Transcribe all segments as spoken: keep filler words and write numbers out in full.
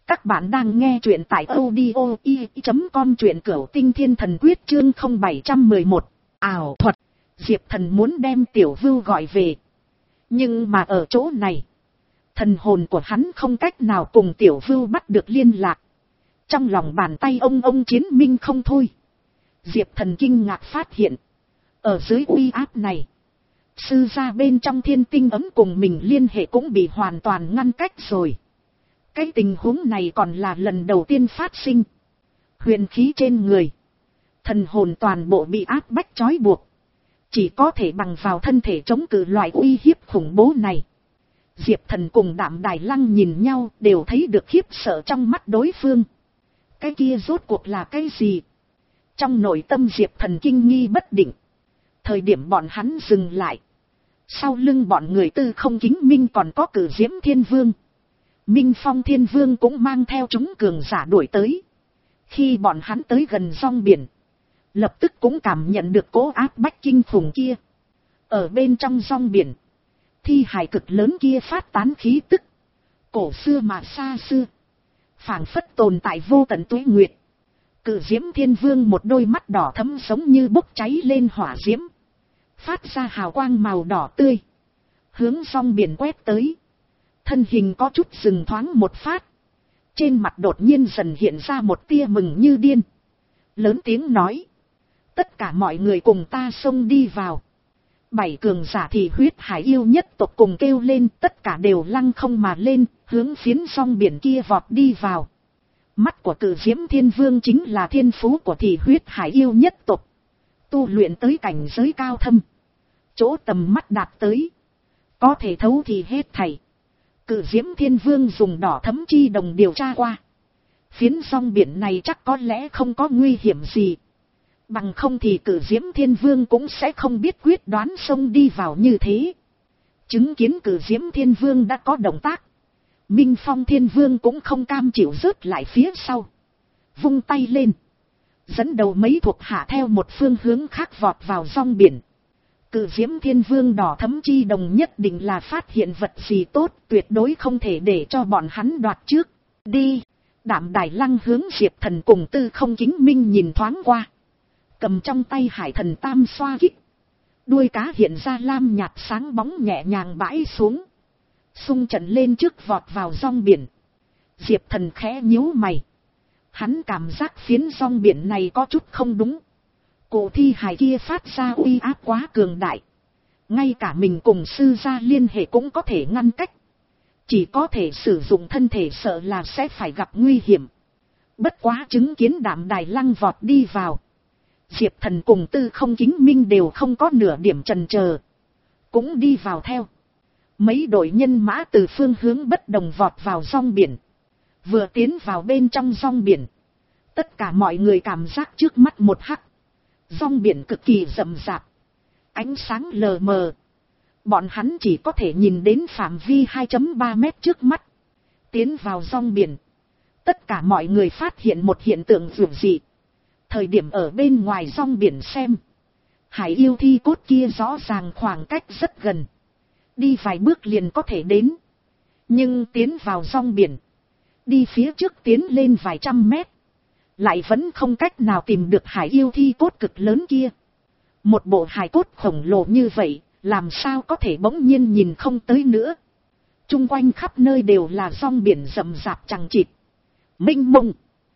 Các bạn đang nghe truyện tại audio i chấm com, truyện Cửu Tinh Thiên Thần Quyết chương không bảy một một. Ảo thuật. Diệp Thần muốn đem Tiểu Vưu gọi về. Nhưng mà ở chỗ này, thần hồn của hắn không cách nào cùng Tiểu Vưu bắt được liên lạc. Trong lòng bàn tay ông ông chiến minh không thôi. Diệp Thần kinh ngạc phát hiện, ở dưới uy áp này, sư gia bên trong thiên tinh ấm cùng mình liên hệ cũng bị hoàn toàn ngăn cách rồi. Cái tình huống này còn là lần đầu tiên phát sinh. Huyền khí trên người, thần hồn toàn bộ bị áp bách trói buộc, chỉ có thể bằng vào thân thể chống cự loại uy hiếp khủng bố này. Diệp Thần cùng Đạm Đài Lăng nhìn nhau, đều thấy được khiếp sợ trong mắt đối phương. Cái kia rốt cuộc là cái gì? Trong nội tâm Diệp Thần kinh nghi bất định. Thời điểm bọn hắn dừng lại, sau lưng bọn người Tư Không Kính Minh còn có Cử Diễm Thiên Vương. Minh Phong Thiên Vương cũng mang theo chúng cường giả đuổi tới. Khi bọn hắn tới gần rong biển, lập tức cũng cảm nhận được cỗ áp bách kinh khủng kia. Ở bên trong rong biển, thi hài cực lớn kia phát tán khí tức, cổ xưa mà xa xưa, phảng phất tồn tại vô tận tuế nguyệt. Cử Diễm Thiên Vương một đôi mắt đỏ thẫm giống như bốc cháy lên hỏa diễm, phát ra hào quang màu đỏ tươi, hướng rong biển quét tới. Thân hình có chút dừng thoáng một phát, trên mặt đột nhiên dần hiện ra một tia mừng như điên, lớn tiếng nói: tất cả mọi người cùng ta xông đi vào. Bảy cường giả thì huyết hải yêu nhất tộc cùng kêu lên, tất cả đều lăng không mà lên, hướng phiến rong biển kia vọt đi vào. Mắt của Cử Diễm Thiên Vương chính là thiên phú của thì huyết hải yêu nhất tộc, tu luyện tới cảnh giới cao thâm, chỗ tầm mắt đạt tới, có thể thấu thì hết thảy. Cử Diễm Thiên Vương dùng đỏ thấm chi đồng điều tra qua, phiến rong biển này chắc có lẽ không có nguy hiểm gì, bằng không thì Cử Diễm Thiên Vương cũng sẽ không biết quyết đoán xông đi vào như thế. Chứng kiến Cử Diễm Thiên Vương đã có động tác, Minh Phong Thiên Vương cũng không cam chịu rớt lại phía sau, vung tay lên, dẫn đầu mấy thuộc hạ theo một phương hướng khác vọt vào rong biển. Cử Diễm Thiên Vương đỏ thấm chi đồng nhất định là phát hiện vật gì tốt, tuyệt đối không thể để cho bọn hắn đoạt trước. Đi. Đạm Đài Lăng hướng Diệp Thần cùng Tư Không Kính Minh nhìn thoáng qua, cầm trong tay Hải Thần Tam xoa kích, đuôi cá hiện ra lam nhạt sáng bóng nhẹ nhàng bãi xuống, xung trận lên trước vọt vào rong biển. Diệp Thần khẽ nhíu mày, hắn cảm giác phiến rong biển này có chút không đúng. Cổ thi hài kia phát ra uy áp quá cường đại, ngay cả mình cùng sư gia liên hệ cũng có thể ngăn cách, chỉ có thể sử dụng thân thể sợ là sẽ phải gặp nguy hiểm. Bất quá chứng kiến Đạm Đài Lăng vọt đi vào, Diệp Thần cùng Tư Không Kính Minh đều không có nửa điểm chần chờ, cũng đi vào theo. Mấy đội nhân mã từ phương hướng bất đồng vọt vào rong biển. Vừa tiến vào bên trong rong biển, tất cả mọi người cảm giác trước mắt một hắc. Rong biển cực kỳ rậm rạp, ánh sáng lờ mờ, bọn hắn chỉ có thể nhìn đến phạm vi hai phẩy ba mét trước mắt. Tiến vào rong biển, tất cả mọi người phát hiện một hiện tượng dường dị. Thời điểm ở bên ngoài rong biển xem, hải yêu thi cốt kia rõ ràng khoảng cách rất gần, đi vài bước liền có thể đến. Nhưng tiến vào rong biển, đi phía trước tiến lên vài trăm mét, lại vẫn không cách nào tìm được hải yêu thi cốt cực lớn kia. Một bộ hài cốt khổng lồ như vậy, làm sao có thể bỗng nhiên nhìn không tới nữa. Trung quanh khắp nơi đều là rong biển rậm rạp chằng chịt, mênh mông.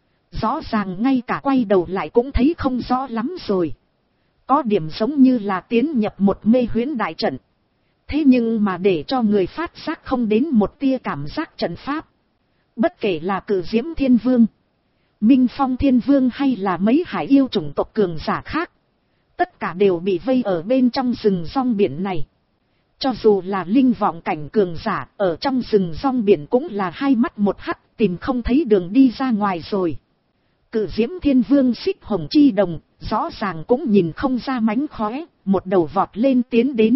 Rõ ràng ngay cả quay đầu lại cũng thấy không rõ lắm rồi. Có điểm giống như là tiến nhập một mê huyễn đại trận. Thế nhưng mà để cho người phát giác không đến một tia cảm giác trận pháp. Bất kể là Cử Diễm Thiên Vương, Minh Phong Thiên Vương hay là mấy hải yêu chủng tộc cường giả khác, tất cả đều bị vây ở bên trong rừng rong biển này. Cho dù là linh vọng cảnh cường giả, ở trong rừng rong biển cũng là hai mắt một hắt, tìm không thấy đường đi ra ngoài rồi. Cử Diễm Thiên Vương xích hồng chi đồng, rõ ràng cũng nhìn không ra mánh khóe, một đầu vọt lên tiến đến.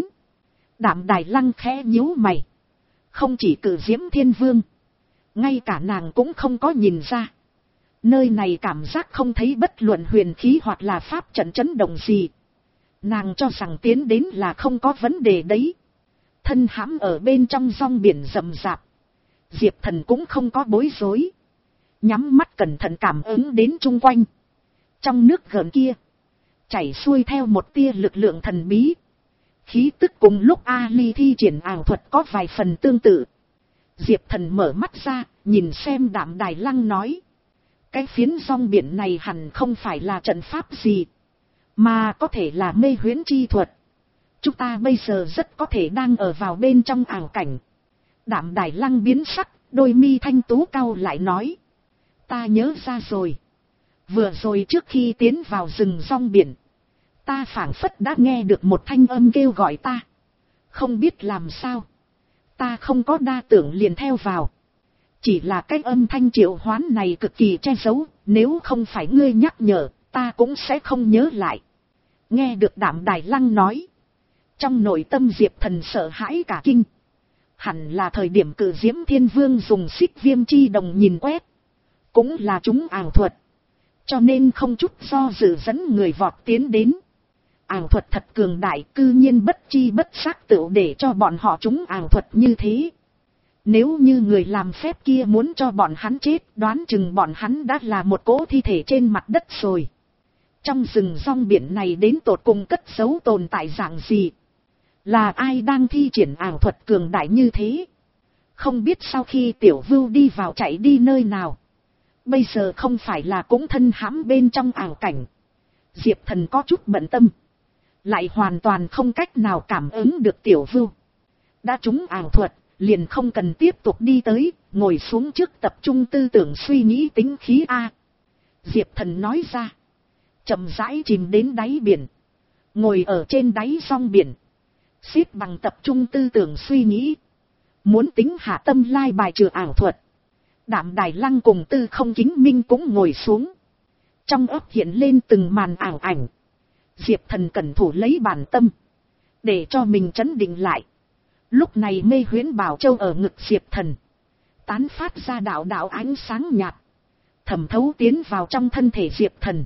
Đạm Đài Lăng khẽ nhíu mày, không chỉ Cử Diễm Thiên Vương, ngay cả nàng cũng không có nhìn ra. Nơi này cảm giác không thấy bất luận huyền khí hoặc là pháp trận chấn động gì. Nàng cho rằng tiến đến là không có vấn đề đấy. Thân hãm ở bên trong rong biển rậm rạp, Diệp Thần cũng không có bối rối. nhắm mắt cẩn thận cảm ứng đến chung quanh. Trong nước gợn kia, chảy xuôi theo một tia lực lượng thần bí. Khí tức cùng lúc Ali thi triển ảo thuật có vài phần tương tự. Diệp Thần mở mắt ra, nhìn xem Đạm Đài Lăng nói. Cái phiến rong biển này hẳn không phải là trận pháp gì, mà có thể là mê huyễn chi thuật. Chúng ta bây giờ rất có thể đang ở vào bên trong ảo cảnh. Đạm Đài Lăng biến sắc, đôi mi thanh tú cau lại nói. Ta nhớ ra rồi. Vừa rồi trước khi tiến vào rừng rong biển, ta phảng phất đã nghe được một thanh âm kêu gọi ta. Không biết làm sao, ta không có đa tưởng liền theo vào. Chỉ là cái âm thanh triệu hoán này cực kỳ che giấu, nếu không phải ngươi nhắc nhở, ta cũng sẽ không nhớ lại. Nghe được Đạm Đài Lăng nói, trong nội tâm Diệp Thần sợ hãi cả kinh. Hẳn là thời điểm Cự Diễm Thiên Vương dùng xích viêm chi đồng nhìn quét, cũng là chúng ảo thuật, cho nên không chút do dự dẫn người vọt tiến đến. Ảo thuật thật cường đại, cư nhiên bất chi bất giác tựu để cho bọn họ chúng ảo thuật như thế. Nếu như người làm phép kia muốn cho bọn hắn chết, đoán chừng bọn hắn đã là một cỗ thi thể trên mặt đất rồi. Trong rừng rong biển này đến tột cùng cất giấu tồn tại dạng gì? Là ai đang thi triển ảo thuật cường đại như thế? Không biết sau khi Tiểu Vưu đi vào chạy đi nơi nào. Bây giờ không phải là cũng thân hãm bên trong ảo cảnh. Diệp Thần có chút bận tâm, lại hoàn toàn không cách nào cảm ứng được Tiểu Vưu. Đã trúng ảo thuật, liền không cần tiếp tục đi tới, ngồi xuống trước tập trung tư tưởng suy nghĩ tính khí A. Diệp Thần nói ra, chậm rãi chìm đến đáy biển, ngồi ở trên đáy song biển, xếp bằng tập trung tư tưởng suy nghĩ, muốn tính hạ tâm lai bài trừ ảo thuật. Đạm Đài Lăng cùng Tư Không Kính Minh cũng ngồi xuống, trong óc hiện lên từng màn ảo ảnh. Diệp Thần cẩn thủ lấy bản tâm, để cho mình trấn định lại. Lúc này mê huyễn bảo châu ở ngực Diệp Thần, tán phát ra đạo đạo ánh sáng nhạt, thẩm thấu tiến vào trong thân thể Diệp Thần,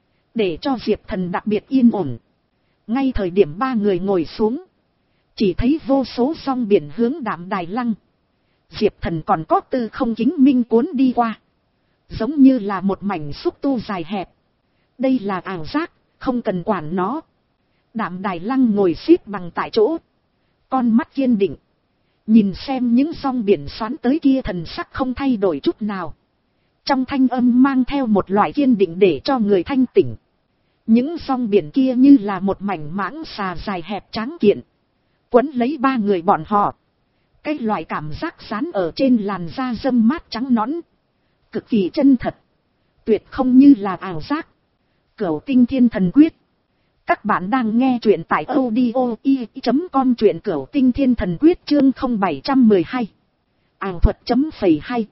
để cho Diệp Thần đặc biệt yên ổn. Ngay thời điểm ba người ngồi xuống, chỉ thấy vô số song biển hướng Đạm Đài Lăng, Diệp Thần còn có Tư Không Kính Minh cuốn đi qua, giống như là một mảnh xúc tu dài hẹp. Đây là ảo giác, không cần quản nó. Đạm Đài Lăng ngồi xếp bằng tại chỗ, con mắt kiên định, nhìn xem những song biển xoắn tới kia, thần sắc không thay đổi chút nào. Trong thanh âm mang theo một loại kiên định để cho người thanh tỉnh. Những song biển kia như là một mảnh mãng xà dài hẹp tráng kiện, quấn lấy ba người bọn họ. Cái loại cảm giác dán ở trên làn da râm mát trắng nõn, cực kỳ chân thật, tuyệt không như là ảo giác. Cửu Tinh Thiên Thần Quyết. Các bạn đang nghe truyện tại audio i chấm com, truyện Cửu Tinh Thiên Thần Quyết chương không bảy một hai. Ảo thuật chấm phẩy hay.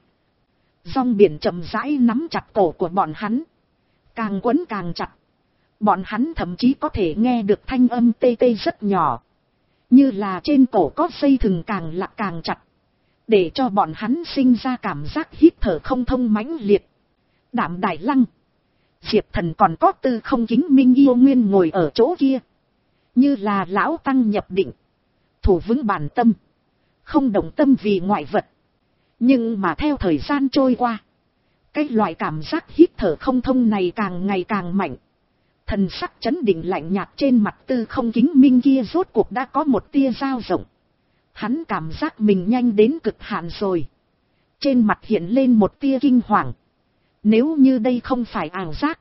Rong biển chậm rãi nắm chặt cổ của bọn hắn, càng quấn càng chặt. Bọn hắn thậm chí có thể nghe được thanh âm tê tê rất nhỏ, như là trên cổ có dây thừng càng lạ càng chặt, để cho bọn hắn sinh ra cảm giác hít thở không thông mãnh liệt. Đạm Đài Lăng, Diệp Thần còn có Tư Không Kính Minh yêu nguyên ngồi ở chỗ kia, như là lão tăng nhập định, thủ vững bản tâm, không động tâm vì ngoại vật. Nhưng mà theo thời gian trôi qua, cái loại cảm giác hít thở không thông này càng ngày càng mạnh. Thần sắc chấn định lạnh nhạt trên mặt Tư Không Kính Minh kia rốt cuộc đã có một tia dao rộng. Hắn cảm giác mình nhanh đến cực hạn rồi. Trên mặt hiện lên một tia kinh hoàng. Nếu như đây không phải ảo giác,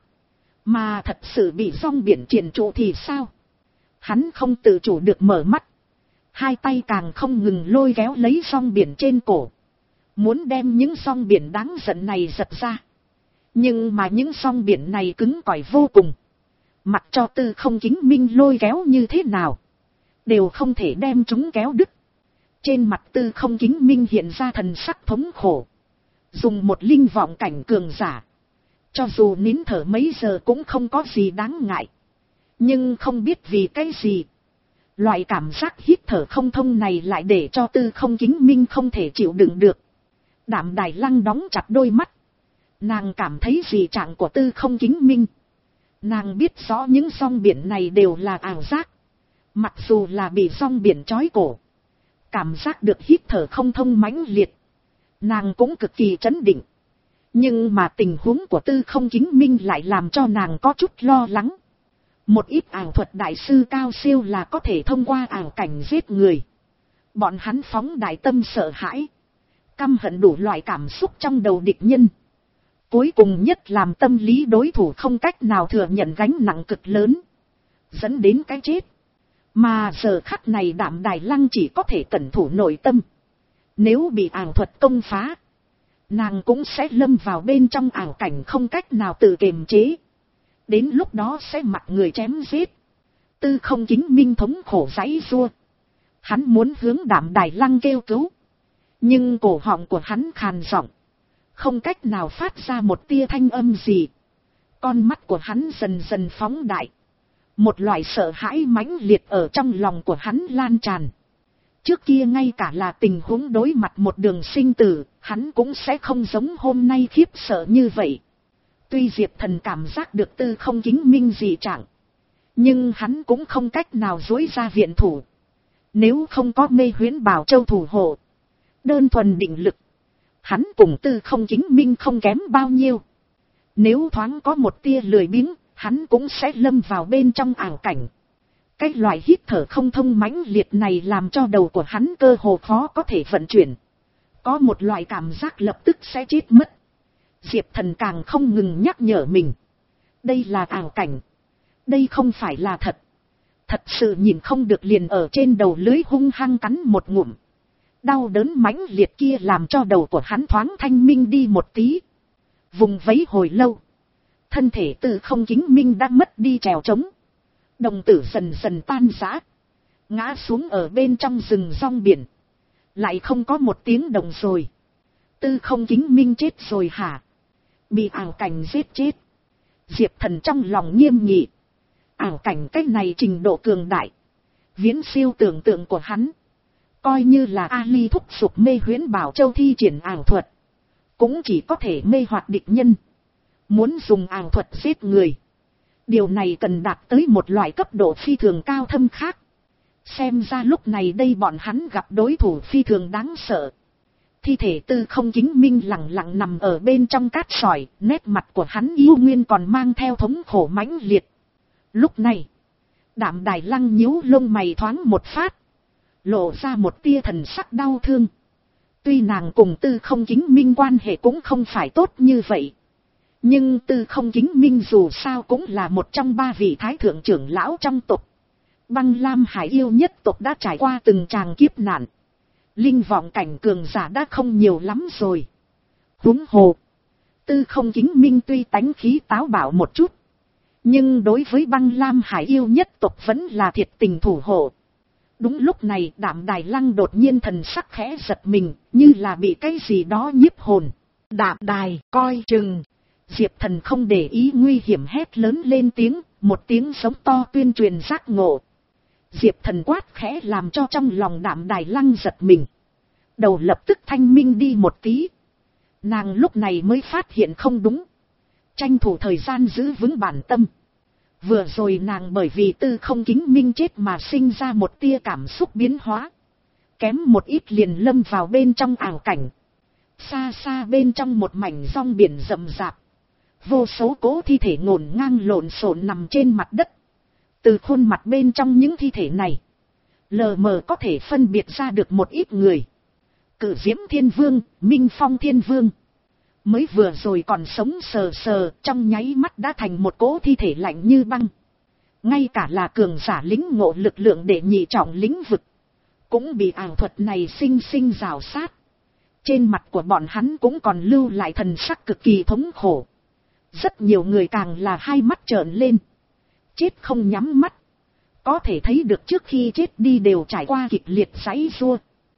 mà thật sự bị rong biển triền trụ thì sao? Hắn không tự chủ được mở mắt, hai tay càng không ngừng lôi kéo lấy rong biển trên cổ, muốn đem những rong biển đáng giận này giật ra. Nhưng mà những rong biển này cứng cỏi vô cùng, mặc cho Tư Không Kính Minh lôi kéo như thế nào, đều không thể đem chúng kéo đứt. Trên mặt Tư Không Kính Minh hiện ra thần sắc thống khổ, dùng một linh vọng cảnh cường giả, cho dù nín thở mấy giờ cũng không có gì đáng ngại. Nhưng không biết vì cái gì, loại cảm giác hít thở không thông này lại để cho Tư Không Kính Minh không thể chịu đựng được. Đạm Đài Lăng đóng chặt đôi mắt, nàng cảm thấy dị trạng của Tư Không Kính Minh. Nàng biết rõ những song biển này đều là ảo giác, mặc dù là bị song biển trói cổ, cảm giác được hít thở không thông mãnh liệt, nàng cũng cực kỳ trấn định. Nhưng mà tình huống của Tư Không Chính Minh lại làm cho nàng có chút lo lắng. Một ít ảo thuật đại sư cao siêu là có thể thông qua ảo cảnh giết người. Bọn hắn phóng đại tâm sợ hãi, căm hận đủ loại cảm xúc trong đầu địch nhân. Cuối cùng nhất làm tâm lý đối thủ không cách nào thừa nhận gánh nặng cực lớn, dẫn đến cái chết. Mà giờ khắc này Đạm Đài Lăng chỉ có thể cẩn thủ nội tâm. Nếu bị ảo thuật công phá, nàng cũng sẽ lâm vào bên trong ảo cảnh không cách nào tự kiềm chế. Đến lúc đó sẽ mặc người chém giết. Tư Không Chính Minh thống khổ giãy giụa. Hắn muốn hướng Đạm Đài Lăng kêu cứu. Nhưng cổ họng của hắn khàn giọng, không cách nào phát ra một tia thanh âm gì. Con mắt của hắn dần dần phóng đại. Một loại sợ hãi mãnh liệt ở trong lòng của hắn lan tràn. Trước kia ngay cả là tình huống đối mặt một đường sinh tử, hắn cũng sẽ không giống hôm nay khiếp sợ như vậy. Tuy Diệp Thần cảm giác được Tư Không Chính Minh dị trạng, nhưng hắn cũng không cách nào duỗi ra viện thủ. Nếu không có Mê Huyễn Bảo Châu thủ hộ, đơn thuần định lực, hắn cùng Tư Không Chính Minh không kém bao nhiêu. Nếu thoáng có một tia lười biếng, hắn cũng sẽ lâm vào bên trong ảo cảnh. Cái loại hít thở không thông mãnh liệt này làm cho đầu của hắn cơ hồ khó có thể vận chuyển. Có một loại cảm giác lập tức sẽ chết mất. Diệp Thần càng không ngừng nhắc nhở mình. Đây là ảo cảnh. Đây không phải là thật. Thật sự nhìn không được liền ở trên đầu lưới hung hăng cắn một ngụm. Đau đớn mãnh liệt kia làm cho đầu của hắn thoáng thanh minh đi một tí. Vùng vẫy hồi lâu, thân thể Tư Không Chính Minh đã mất đi trèo trống. Đồng tử dần dần tan rã, ngã xuống ở bên trong rừng rong biển. Lại không có một tiếng động rồi. Tư Không Chính Minh chết rồi hả? Bị ảo cảnh giết chết. Diệp Thần trong lòng nghiêm nghị. Ảo cảnh cách này trình độ cường đại, viễn siêu tưởng tượng của hắn. Coi như là Ali thúc giục Mê Huyễn Bảo Châu thi triển ảo thuật, cũng chỉ có thể mê hoặc địch nhân. Muốn dùng ảo thuật giết người, điều này cần đạt tới một loại cấp độ phi thường cao thâm khác. Xem ra lúc này đây bọn hắn gặp đối thủ phi thường đáng sợ. Thi thể Tư Không Chính Minh lặng lặng nằm ở bên trong cát sỏi, nét mặt của hắn yêu nguyên còn mang theo thống khổ mãnh liệt. Lúc này, Đạm Đài Lăng nhíu lông mày thoáng một phát, lộ ra một tia thần sắc đau thương. Tuy nàng cùng Tư Không Chính Minh quan hệ cũng không phải tốt như vậy, nhưng Tư Không Chính Minh dù sao cũng là một trong ba vị thái thượng trưởng lão trong tộc. Băng Lam Hải yêu nhất tộc đã trải qua từng tràng kiếp nạn. Linh vọng cảnh cường giả đã không nhiều lắm rồi. Huống hồ, Tư Không Chính Minh tuy tánh khí táo bạo một chút, nhưng đối với Băng Lam Hải yêu nhất tộc vẫn là thiệt tình thủ hộ. Đúng lúc này Đạm Đài Lăng đột nhiên thần sắc khẽ giật mình, như là bị cái gì đó nhiếp hồn. Đạm Đài, coi chừng. Diệp Thần không để ý nguy hiểm hét lớn lên tiếng, một tiếng sống to tuyên truyền giác ngộ. Diệp Thần quát khẽ làm cho trong lòng Đạm Đài Lăng giật mình. Đầu lập tức thanh minh đi một tí. Nàng lúc này mới phát hiện không đúng. Tranh thủ thời gian giữ vững bản tâm. Vừa rồi nàng bởi vì Tư Không Chính Minh chết mà sinh ra một tia cảm xúc biến hóa. Kém một ít liền lâm vào bên trong ảo cảnh. Xa xa bên trong một mảnh rong biển rậm rạp, vô số cố thi thể ngổn ngang lộn xộn nằm trên mặt đất. Từ khuôn mặt bên trong những thi thể này, lờ mờ có thể phân biệt ra được một ít người. Cự Diễm Thiên Vương, Minh Phong Thiên Vương. Mới vừa rồi còn sống sờ sờ, trong nháy mắt đã thành một cỗ thi thể lạnh như băng. Ngay cả là cường giả lĩnh ngộ lực lượng để nhị trọng lĩnh vực, cũng bị ảo thuật này sinh sinh rào sát. Trên mặt của bọn hắn cũng còn lưu lại thần sắc cực kỳ thống khổ. Rất nhiều người càng là hai mắt trợn lên, chết không nhắm mắt. Có thể thấy được trước khi chết đi đều trải qua kịch liệt giãy giụa.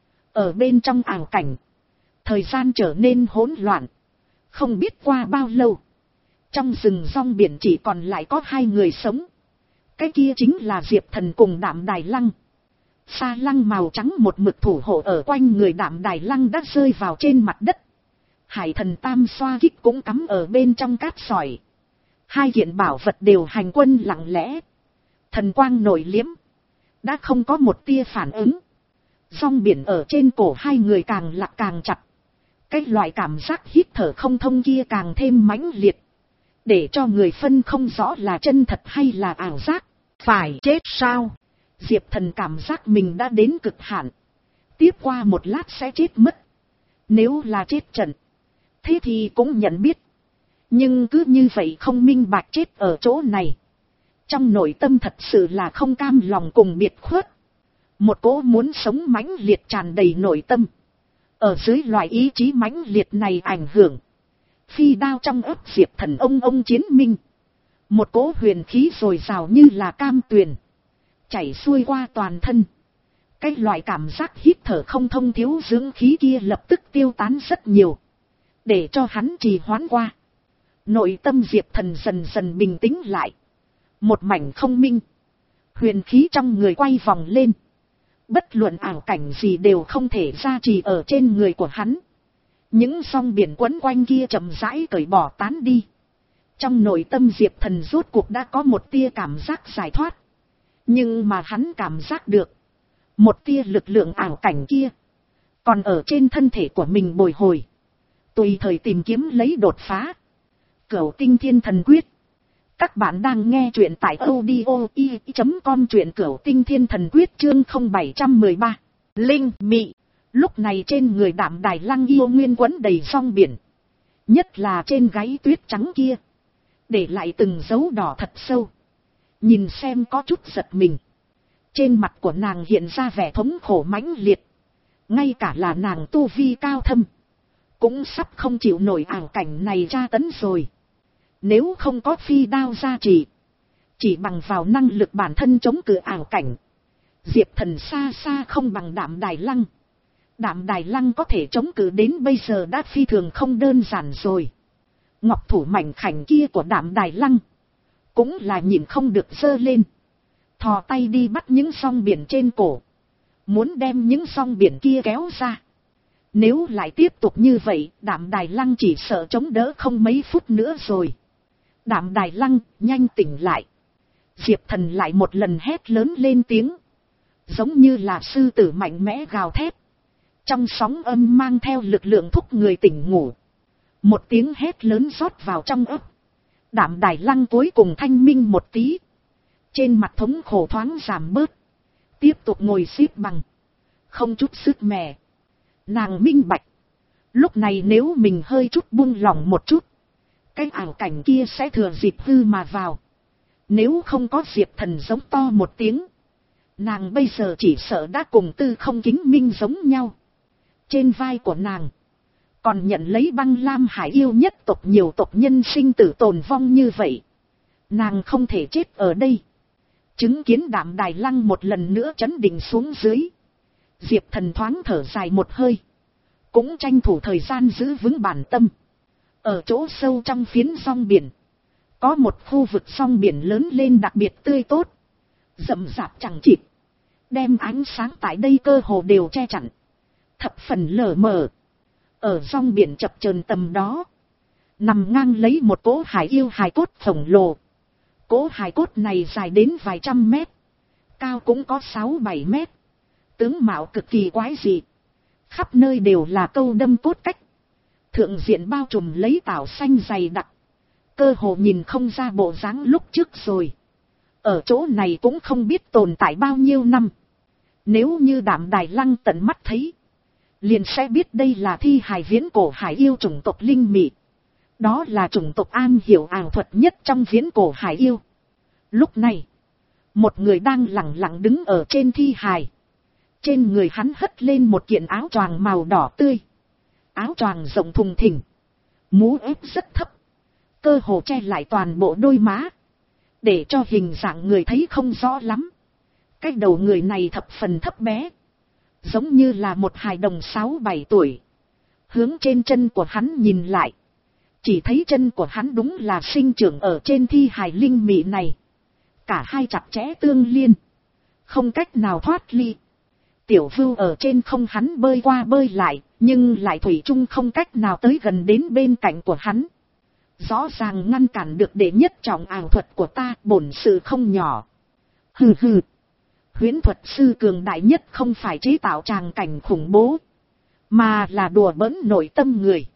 Ở bên trong ảo cảnh, thời gian trở nên hỗn loạn. Không biết qua bao lâu, trong rừng rong biển chỉ còn lại có hai người sống. Cái kia chính là Diệp Thần cùng Đạm Đài Lăng. Sa lăng màu trắng một mực thủ hộ ở quanh người Đạm Đài Lăng đã rơi vào trên mặt đất. Hải thần tam xoa kích cũng cắm ở bên trong cát sỏi. Hai kiện bảo vật đều hành quân lặng lẽ. Thần quang nổi liếm, đã không có một tia phản ứng. Rong biển ở trên cổ hai người càng lặng càng chặt. Cái loại cảm giác hít thở không thông kia càng thêm mãnh liệt, để cho người phân không rõ là chân thật hay là ảo giác. Phải chết sao? Diệp Thần cảm giác mình đã đến cực hạn. Tiếp qua một lát sẽ chết mất. Nếu là chết trận, thế thì cũng nhận biết. Nhưng cứ như vậy không minh bạch chết ở chỗ này. Trong nội tâm thật sự là không cam lòng cùng biệt khuất. Một cỗ muốn sống mãnh liệt tràn đầy nội tâm. Ở dưới loại ý chí mãnh liệt này ảnh hưởng, phi đao trong ấp Diệp Thần ông ông chiến minh. Một cỗ huyền khí dồi dào như là cam tuyền, chảy xuôi qua toàn thân. Cái loại cảm giác hít thở không thông thiếu dưỡng khí kia lập tức tiêu tán rất nhiều, để cho hắn trì hoãn qua. Nội tâm Diệp Thần dần dần bình tĩnh lại. Một mảnh không minh, huyền khí trong người quay vòng lên. Bất luận ảo cảnh gì đều không thể gia trì ở trên người của hắn. Những song biển quấn quanh kia chậm rãi cởi bỏ tán đi. Trong nội tâm Diệp Thần rốt cuộc đã có một tia cảm giác giải thoát. Nhưng mà hắn cảm giác được, một tia lực lượng ảo cảnh kia còn ở trên thân thể của mình bồi hồi, tùy thời tìm kiếm lấy đột phá. Cửu Tinh Thiên Thần Quyết. Các bạn đang nghe truyện tại audio i chấm com, truyện Cửu Tinh Thiên Thần Quyết chương không bảy một ba. Linh mị. Lúc này trên người Đạm Đài Lăng yêu nguyên quấn đầy song biển. Nhất là trên gáy tuyết trắng kia, để lại từng dấu đỏ thật sâu. Nhìn xem có chút giật mình. Trên mặt của nàng hiện ra vẻ thống khổ mãnh liệt. Ngay cả là nàng tu vi cao thâm, cũng sắp không chịu nổi ảo cảnh này tra tấn rồi. Nếu không có phi đao gia trì, chỉ bằng vào năng lực bản thân chống cự ảo cảnh, Diệp Thần xa xa không bằng Đạm Đài Lăng. Đạm Đài Lăng có thể chống cự đến bây giờ đã phi thường không đơn giản rồi. Ngọc thủ mảnh khảnh kia của Đạm Đài Lăng cũng là nhìn không được giơ lên, thò tay đi bắt những song biển trên cổ, muốn đem những song biển kia kéo ra. Nếu lại tiếp tục như vậy, Đạm Đài Lăng chỉ sợ chống đỡ không mấy phút nữa rồi. Đạm Đài Lăng, nhanh tỉnh lại. Diệp Thần lại một lần hét lớn lên tiếng, giống như là sư tử mạnh mẽ gào thét. Trong sóng âm mang theo lực lượng thúc người tỉnh ngủ. Một tiếng hét lớn rót vào trong ấp. Đạm Đài Lăng cuối cùng thanh minh một tí. Trên mặt thống khổ thoáng giảm bớt. Tiếp tục ngồi xếp bằng, không chút sức mẻ. Nàng minh bạch, lúc này nếu mình hơi chút buông lỏng một chút, cái ảo cảnh kia sẽ thừa dịp hư mà vào. Nếu không có Diệp Thần giống to một tiếng, nàng bây giờ chỉ sợ đã cùng Tư Không Kính Minh giống nhau. Trên vai của nàng còn nhận lấy Băng Lam Hải yêu nhất tộc nhiều tộc nhân sinh tử tồn vong như vậy. Nàng không thể chết ở đây. Chứng kiến Đạm Đài Lăng một lần nữa chấn định xuống dưới, Diệp Thần thoáng thở dài một hơi, cũng tranh thủ thời gian giữ vững bản tâm. Ở chỗ sâu trong phiến song biển, có một khu vực song biển lớn lên đặc biệt tươi tốt, rậm rạp chẳng chịt, đem ánh sáng tại đây cơ hồ đều che chắn, thập phần lờ mờ. Ở song biển chập chờn tầm đó, nằm ngang lấy một cỗ hải yêu hài cốt khổng lồ. Cỗ hài cốt này dài đến vài trăm mét, cao cũng có sáu bảy mét, tướng mạo cực kỳ quái dị, khắp nơi đều là câu đâm cốt cách, thượng diện bao trùm lấy tảo xanh dày đặc, cơ hồ nhìn không ra bộ dáng lúc trước rồi. Ở chỗ này cũng không biết tồn tại bao nhiêu năm. Nếu như Đạm Đài Lăng tận mắt thấy, liền sẽ biết đây là thi hài viễn cổ hải yêu chủng tộc linh mị. Đó là chủng tộc am hiểu ảo thuật nhất trong viễn cổ hải yêu. Lúc này, một người đang lặng lặng đứng ở trên thi hài. Trên người hắn hất lên một kiện áo choàng màu đỏ tươi. Áo choàng rộng thùng thình, mũ ép rất thấp, cơ hồ che lại toàn bộ đôi má, để cho hình dạng người thấy không rõ lắm. Cái đầu người này thập phần thấp bé, giống như là một hài đồng sáu bảy tuổi. Hướng trên chân của hắn nhìn lại, chỉ thấy chân của hắn đúng là sinh trưởng ở trên thi hài linh mị này. Cả hai chặt chẽ tương liên, không cách nào thoát ly. Tiểu Vưu ở trên không hắn bơi qua bơi lại, nhưng lại thủy chung không cách nào tới gần đến bên cạnh của hắn. Rõ ràng ngăn cản được đệ nhất trọng ảo thuật của ta, bổn sự không nhỏ. Hừ hừ. Huyễn thuật sư cường đại nhất không phải chế tạo tràng cảnh khủng bố, mà là đùa bỡn nội tâm người.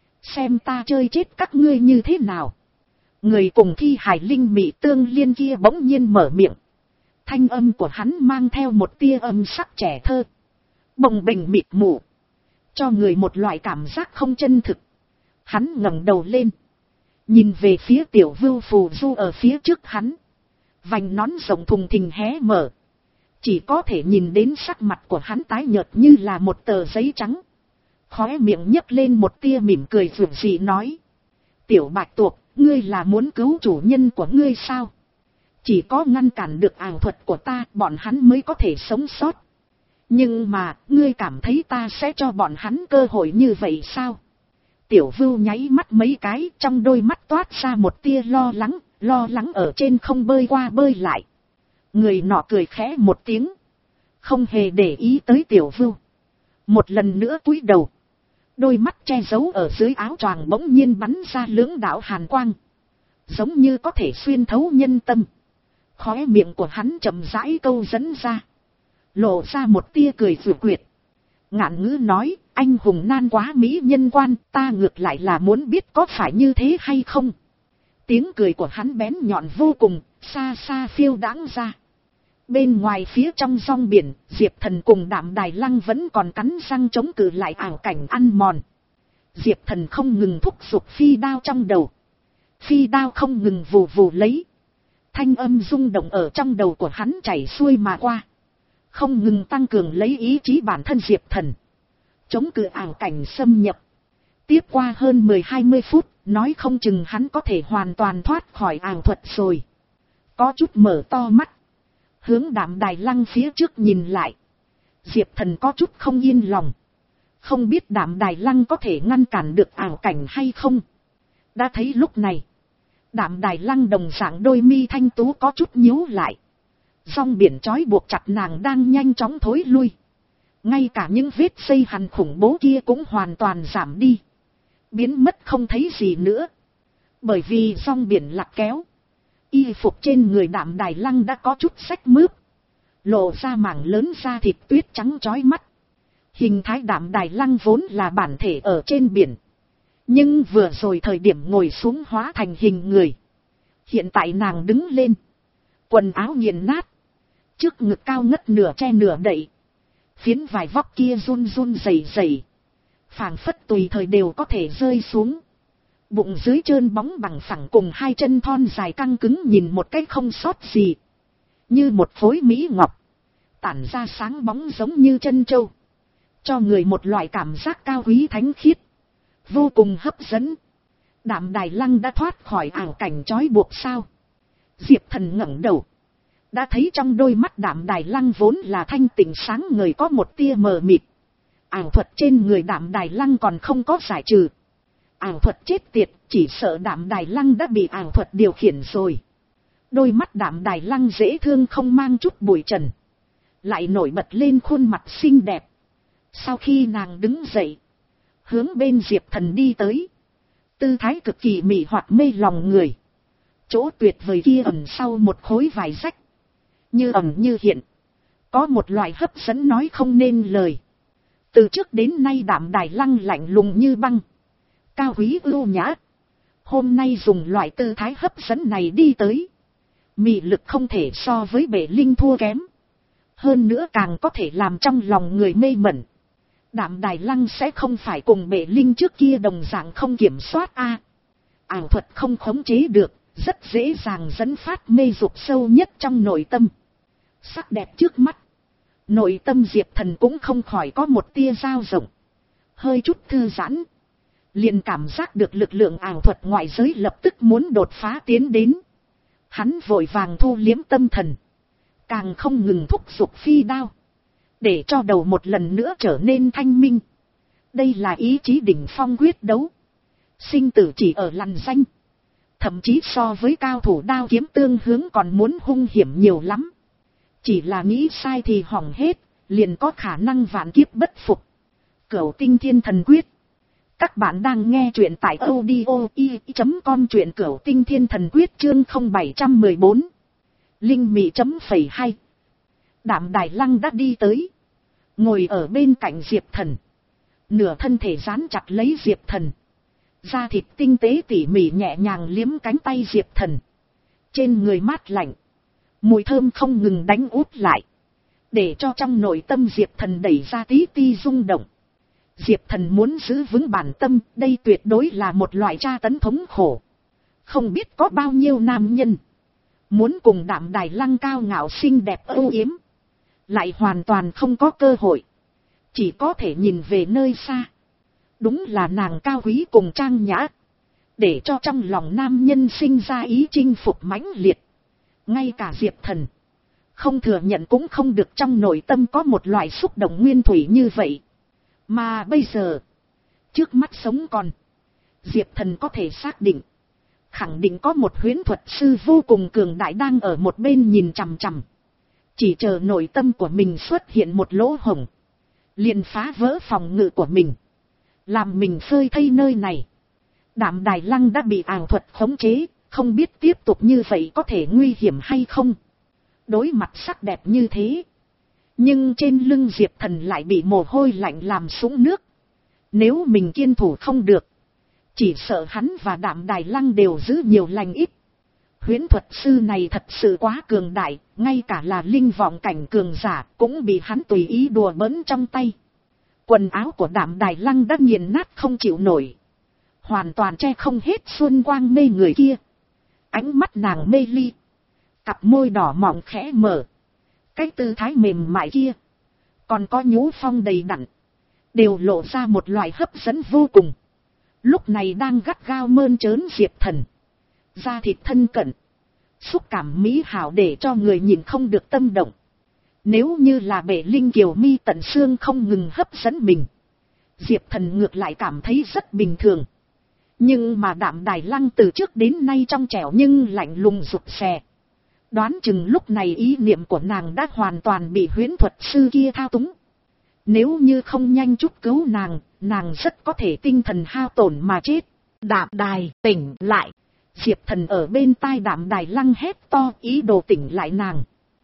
Xem ta chơi chết các ngươi như thế nào. Người cùng thi hài linh mị tương liên kia bỗng nhiên mở miệng. Thanh âm của hắn mang theo một tia âm sắc trẻ thơ. Bồng bềnh mịt mù. Cho người một loại cảm giác không chân thực. Hắn ngẩng đầu lên. Nhìn về phía tiểu vưu phù du ở phía trước hắn. Vành nón rộng thùng thình hé mở. Chỉ có thể nhìn đến sắc mặt của hắn tái nhợt như là một tờ giấy trắng. Khóe miệng nhấc lên một tia mỉm cười dường dị nói. Tiểu bạch tuộc, ngươi là muốn cứu chủ nhân của ngươi sao? Chỉ có ngăn cản được ảo thuật của ta, bọn hắn mới có thể sống sót. Nhưng mà, ngươi cảm thấy ta sẽ cho bọn hắn cơ hội như vậy sao? Tiểu vưu nháy mắt mấy cái, trong đôi mắt toát ra một tia lo lắng, lo lắng ở trên không bơi qua bơi lại. Người nọ cười khẽ một tiếng. Không hề để ý tới tiểu vưu. Một lần nữa cúi đầu. Đôi mắt che giấu ở dưới áo choàng bỗng nhiên bắn ra lưỡng đạo hàn quang. Giống như có thể xuyên thấu nhân tâm. Khóe miệng của hắn chậm rãi câu dẫn ra. Lộ ra một tia cười rủa quyệt. Ngạn ngữ nói, anh hùng nan quá mỹ nhân quan, ta ngược lại là muốn biết có phải như thế hay không. Tiếng cười của hắn bén nhọn vô cùng, xa xa phiêu đãng ra. Bên ngoài phía trong rong biển, Diệp Thần cùng Đạm Đài Lăng vẫn còn cắn răng chống cự lại ảo cảnh ăn mòn. Diệp Thần không ngừng thúc giục phi đao trong đầu. Phi đao không ngừng vù vù lấy. Thanh âm rung động ở trong đầu của hắn chảy xuôi mà qua. Không ngừng tăng cường lấy ý chí bản thân Diệp Thần. Chống cự ảo cảnh xâm nhập. Tiếp qua hơn mười hai mươi phút, nói không chừng hắn có thể hoàn toàn thoát khỏi ảo thuật rồi. Có chút mở to mắt. Hướng Đạm Đài Lăng phía trước nhìn lại. Diệp Thần có chút không yên lòng. Không biết Đạm Đài Lăng có thể ngăn cản được ảo cảnh hay không. Đã thấy lúc này. Đạm Đài Lăng đồng dạng đôi mi thanh tú có chút nhíu lại. Rong biển trói buộc chặt nàng đang nhanh chóng thối lui. Ngay cả những vết xây hằn khủng bố kia cũng hoàn toàn giảm đi. Biến mất không thấy gì nữa. Bởi vì rong biển lạc kéo. Y phục trên người Đạm Đài Lăng đã có chút xách mướp. Lộ ra mảng lớn da thịt tuyết trắng chói mắt. Hình thái Đạm Đài Lăng vốn là bản thể ở trên biển. Nhưng vừa rồi thời điểm ngồi xuống hóa thành hình người. Hiện tại nàng đứng lên. Quần áo nghiền nát. Trước ngực cao ngất nửa che nửa đậy. Phiến vải vóc kia run run rẩy rẩy. Phảng phất tùy thời đều có thể rơi xuống. Bụng dưới trơn bóng bằng phẳng cùng hai chân thon dài căng cứng nhìn một cách không sót gì. Như một khối mỹ ngọc. Tản ra sáng bóng giống như chân trâu. Cho người một loại cảm giác cao quý thánh khiết. Vô cùng hấp dẫn. Đạm Đài Lăng đã thoát khỏi ảo cảnh trói buộc sao? Diệp Thần ngẩng đầu. Đã thấy trong đôi mắt Đạm Đài Lăng vốn là thanh tịnh sáng ngời có một tia mờ mịt. Ảo thuật trên người Đạm Đài Lăng còn không có giải trừ. Ảo thuật chết tiệt, chỉ sợ Đạm Đài Lăng đã bị ảo thuật điều khiển rồi. Đôi mắt Đạm Đài Lăng dễ thương không mang chút bụi trần. Lại nổi bật lên khuôn mặt xinh đẹp. Sau khi nàng đứng dậy. Hướng bên Diệp Thần đi tới. Tư thái cực kỳ mị hoặc mê lòng người. Chỗ tuyệt vời kia ẩn sau một khối vải rách. Như ẩn như hiện. Có một loại hấp dẫn nói không nên lời. Từ trước đến nay Đạm Đài Lăng lạnh lùng như băng. Cao quý ưu nhã. Hôm nay dùng loại tư thái hấp dẫn này đi tới. Mị lực không thể so với Bệ Linh thua kém. Hơn nữa càng có thể làm trong lòng người mê mẩn. Đạm Đài Lăng sẽ không phải cùng Bệ Linh trước kia đồng dạng không kiểm soát a. À, ảo thuật không khống chế được, rất dễ dàng dẫn phát mê dục sâu nhất trong nội tâm. Sắc đẹp trước mắt. Nội tâm Diệp Thần cũng không khỏi có một tia dao rộng. Hơi chút thư giãn. Liền cảm giác được lực lượng ảo thuật ngoại giới lập tức muốn đột phá tiến đến. Hắn vội vàng thu liếm tâm thần. Càng không ngừng thúc giục phi đao. Để cho đầu một lần nữa trở nên thanh minh. Đây là ý chí đỉnh phong quyết đấu. Sinh tử chỉ ở lằn danh. Thậm chí so với cao thủ đao kiếm tương hướng còn muốn hung hiểm nhiều lắm. Chỉ là nghĩ sai thì hỏng hết, liền có khả năng vạn kiếp bất phục. Cửu Tinh Thiên Thần Quyết. Các bạn đang nghe truyện tại audio i chấm com truyện Cửu Tinh Thiên Thần Quyết chương không bảy một bốn. Linh mị chấm phẩy hai. Đạm Đài Lăng đã đi tới. Ngồi ở bên cạnh Diệp Thần. Nửa thân thể dán chặt lấy Diệp Thần. Da thịt tinh tế tỉ mỉ nhẹ nhàng liếm cánh tay Diệp Thần. Trên người mát lạnh. Mùi thơm không ngừng đánh úp lại. Để cho trong nội tâm Diệp Thần đẩy ra tí ti rung động. Diệp Thần muốn giữ vững bản tâm, đây tuyệt đối là một loại tra tấn thống khổ. Không biết có bao nhiêu nam nhân muốn cùng Đạm Đài Lăng cao ngạo xinh đẹp âu yếm, lại hoàn toàn không có cơ hội. Chỉ có thể nhìn về nơi xa. Đúng là nàng cao quý cùng trang nhã. Để cho trong lòng nam nhân sinh ra ý chinh phục mãnh liệt. Ngay cả Diệp Thần không thừa nhận cũng không được, trong nội tâm có một loại xúc động nguyên thủy như vậy. Mà bây giờ, trước mắt sống còn, Diệp Thần có thể xác định, khẳng định có một huyễn thuật sư vô cùng cường đại đang ở một bên nhìn chằm chằm. Chỉ chờ nội tâm của mình xuất hiện một lỗ hổng, liền phá vỡ phòng ngự của mình, làm mình phơi thây nơi này. Đạm Đài Lăng đã bị ảo thuật khống chế, không biết tiếp tục như vậy có thể nguy hiểm hay không. Đối mặt sắc đẹp như thế, nhưng trên lưng Diệp Thần lại bị mồ hôi lạnh làm sũng nước. Nếu mình kiên thủ không được, chỉ sợ hắn và Đạm Đài Lăng đều giữ nhiều lành ít. Huyễn thuật sư này thật sự quá cường đại, ngay cả là linh vọng cảnh cường giả cũng bị hắn tùy ý đùa bỡn trong tay. Quần áo của Đạm Đài Lăng đã nghiền nát không chịu nổi, hoàn toàn che không hết xuân quang mê người kia. Ánh mắt nàng mê ly, cặp môi đỏ mọng khẽ mở, cái tư thái mềm mại kia, còn có nhũ phong đầy đặn, đều lộ ra một loại hấp dẫn vô cùng. Lúc này đang gắt gao mơn trớn Diệp Thần, da thịt thân cận, xúc cảm mỹ hảo để cho người nhìn không được tâm động. Nếu như là bể linh kiều mi tận xương không ngừng hấp dẫn mình, Diệp Thần ngược lại cảm thấy rất bình thường. Nhưng mà Đạm Đài Lăng từ trước đến nay trong trẻo nhưng lạnh lùng rụt rè. Đoán chừng lúc này ý niệm của nàng đã hoàn toàn bị huyễn thuật sư kia thao túng. Nếu như không nhanh chút cứu nàng, nàng rất có thể tinh thần hao tổn mà chết. Đạm Đài, tỉnh lại. Diệp Thần ở bên tai Đạm Đài Lăng hét to ý đồ tỉnh lại nàng.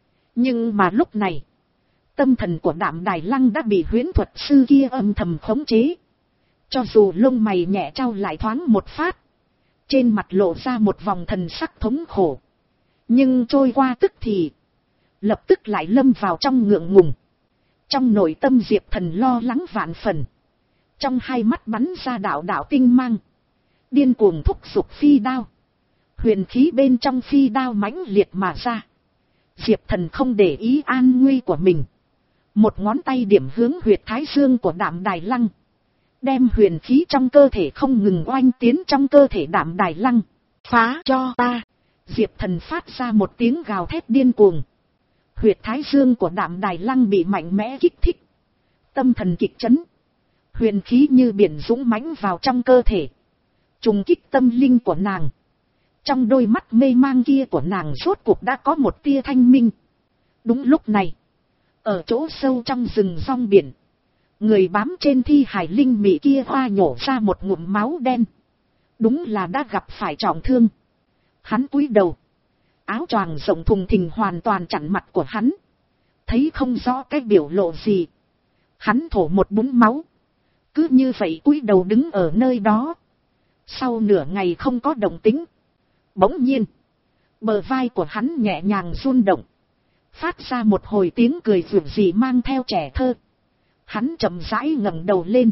Nhưng mà lúc này, tâm thần của Đạm Đài Lăng đã bị huyễn thuật sư kia âm thầm khống chế. Cho dù lông mày nhẹ trao lại thoáng một phát, trên mặt lộ ra một vòng thần sắc thống khổ. Nhưng trôi qua tức thì, lập tức lại lâm vào trong ngượng ngùng. Trong nội tâm Diệp Thần lo lắng vạn phần. Trong hai mắt bắn ra đạo đạo tinh mang, điên cuồng thúc giục phi đao. Huyền khí bên trong phi đao mãnh liệt mà ra. Diệp Thần không để ý an nguy của mình, một ngón tay điểm hướng huyệt thái dương của Đạm Đài Lăng, đem huyền khí trong cơ thể không ngừng oanh tiến trong cơ thể Đạm Đài Lăng. Phá cho ta! Diệp Thần phát ra một tiếng gào thét điên cuồng. Huyệt thái dương của Đạm Đài Lăng bị mạnh mẽ kích thích, tâm thần kịch chấn, huyền khí như biển dũng mãnh vào trong cơ thể, trùng kích tâm linh của nàng. Trong đôi mắt mê mang kia của nàng rốt cuộc đã có một tia thanh minh. Đúng lúc này, ở chỗ sâu trong rừng rong biển, người bám trên thi hài linh mị kia hoa nhổ ra một ngụm máu đen. Đúng là đã gặp phải trọng thương. Hắn cúi đầu, áo choàng rộng thùng thình hoàn toàn chặn mặt của hắn, thấy không rõ cái biểu lộ gì. Hắn thổ một búng máu, cứ như vậy cúi đầu đứng ở nơi đó. Sau nửa ngày không có động tĩnh, bỗng nhiên bờ vai của hắn nhẹ nhàng run động, phát ra một hồi tiếng cười dịu dị mang theo trẻ thơ. Hắn chậm rãi ngẩng đầu lên,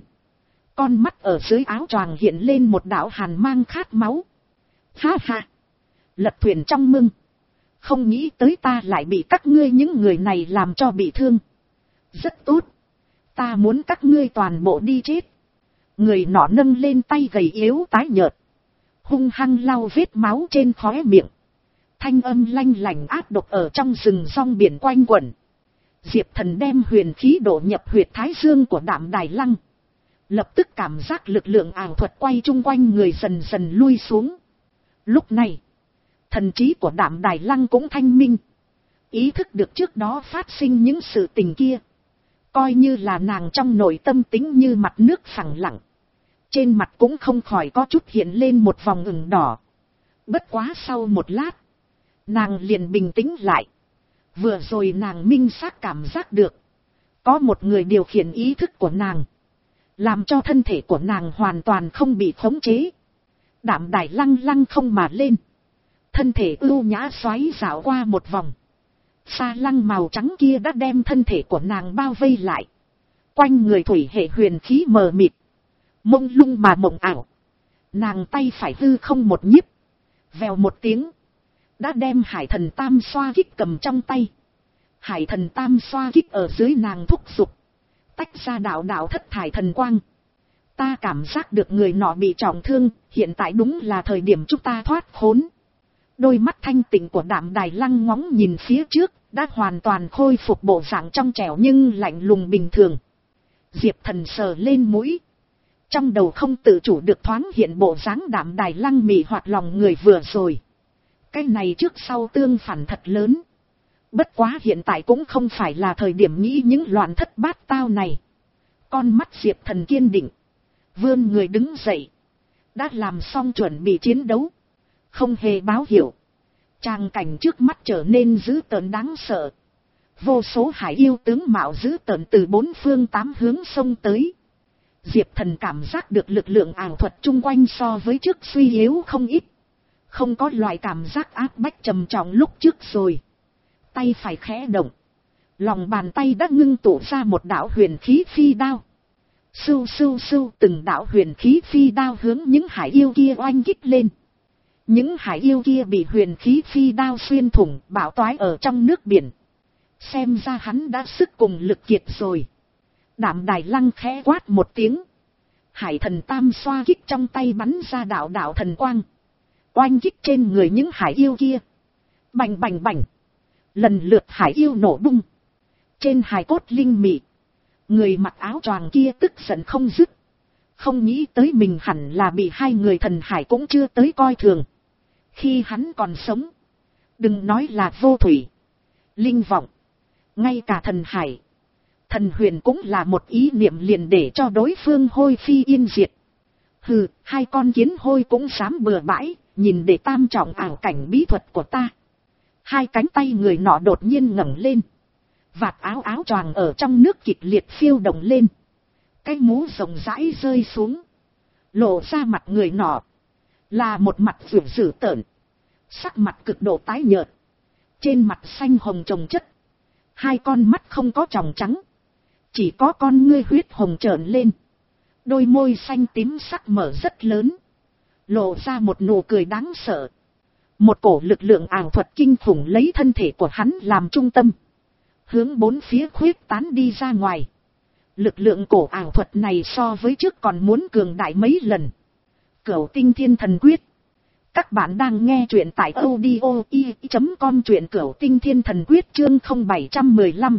con mắt ở dưới áo choàng hiện lên một đạo hàn mang khát máu. Ha ha, lật thuyền trong mưng, không nghĩ tới ta lại bị các ngươi những người này làm cho bị thương. Rất tốt, ta muốn các ngươi toàn bộ đi chết. Người nọ nâng lên tay gầy yếu tái nhợt, hung hăng lau vết máu trên khóe miệng. Thanh âm lanh lành ác độc ở trong rừng rong biển quanh quẩn. Diệp Thần đem huyền khí đổ nhập huyệt thái dương của Đạm Đài Lăng. Lập tức cảm giác lực lượng ảo thuật quay chung quanh người dần dần lui xuống. Lúc này, thần trí của Đạm Đài Lăng cũng thanh minh, ý thức được trước đó phát sinh những sự tình kia. Coi như là nàng trong nội tâm tính như mặt nước phẳng lặng, trên mặt cũng không khỏi có chút hiện lên một vòng ửng đỏ. Bất quá sau một lát, nàng liền bình tĩnh lại. Vừa rồi nàng minh xác cảm giác được, có một người điều khiển ý thức của nàng, làm cho thân thể của nàng hoàn toàn không bị khống chế. Đạm đài lăng lăng không mà lên, thân thể ưu nhã xoáy dạo qua một vòng. Sa lăng màu trắng kia đã đem thân thể của nàng bao vây lại. Quanh người thủy hệ huyền khí mờ mịt, mông lung mà mộng ảo. Nàng tay phải hư không một nhíp, vèo một tiếng, đã đem hải thần tam xoa kích cầm trong tay. Hải thần tam xoa kích ở dưới nàng thúc giục, tách ra đạo đạo thất thải thần quang. Ta cảm giác được người nọ bị trọng thương, hiện tại đúng là thời điểm chúng ta thoát khốn. Đôi mắt thanh tịnh của Đạm Đài Lăng ngóng nhìn phía trước, đã hoàn toàn khôi phục bộ dạng trong trẻo nhưng lạnh lùng bình thường. Diệp Thần sờ lên mũi, trong đầu không tự chủ được thoáng hiện bộ dáng Đạm Đài Lăng mị hoặc lòng người vừa rồi. Cái này trước sau tương phản thật lớn. Bất quá hiện tại cũng không phải là thời điểm nghĩ những loạn thất bát tao này. Con mắt Diệp Thần kiên định, vươn người đứng dậy, đã làm xong chuẩn bị chiến đấu. Không hề báo hiệu, tràng cảnh trước mắt trở nên dữ tợn đáng sợ. Vô số hải yêu tướng mạo dữ tợn từ bốn phương tám hướng xông tới. Diệp Thần cảm giác được lực lượng ảo thuật chung quanh so với trước suy yếu không ít. Không có loại cảm giác áp bách trầm trọng lúc trước rồi. Tay phải khẽ động, lòng bàn tay đã ngưng tụ ra một đạo huyền khí phi đao. Sưu sưu sưu, từng đạo huyền khí phi đao hướng những hải yêu kia oanh kích lên. Những hải yêu kia bị huyền khí phi đao xuyên thủng, bão toái ở trong nước biển. Xem ra hắn đã sức cùng lực kiệt rồi. Đạm Đài Lăng khẽ quát một tiếng, hải thần tam xoa kích trong tay bắn ra đạo đạo thần quang, oanh kích trên người những hải yêu kia. Bành bành bành, lần lượt hải yêu nổ bung. Trên hài cốt linh mị, người mặc áo choàng kia tức giận không dứt. Không nghĩ tới mình hẳn là bị hai người thần hải cũng chưa tới coi thường. Khi hắn còn sống, đừng nói là vô thủy, linh vọng, ngay cả thần hải, thần huyền cũng là một ý niệm liền để cho đối phương hôi phi yên diệt. Hừ, hai con kiến hôi cũng dám bừa bãi, nhìn để tam trọng ảo cảnh bí thuật của ta. Hai cánh tay người nọ đột nhiên ngẩng lên, vạt áo áo choàng ở trong nước kịch liệt phiêu động lên. Cái mũ rộng rãi rơi xuống, lộ ra mặt người nọ, là một mặt rượu dữ tợn, sắc mặt cực độ tái nhợt, trên mặt xanh hồng chồng chất, hai con mắt không có tròng trắng, chỉ có con ngươi huyết hồng trợn lên, đôi môi xanh tím sắc mở rất lớn, lộ ra một nụ cười đáng sợ. Một cổ lực lượng ảo thuật kinh khủng lấy thân thể của hắn làm trung tâm, hướng bốn phía khuyết tán đi ra ngoài. Lực lượng cổ ảo thuật này so với trước còn muốn cường đại mấy lần. Cửu Tinh Thiên Thần Quyết. Các bạn đang nghe truyện tại audio i chấm com, truyện Cửu Tinh Thiên Thần Quyết chương không bảy một lăm.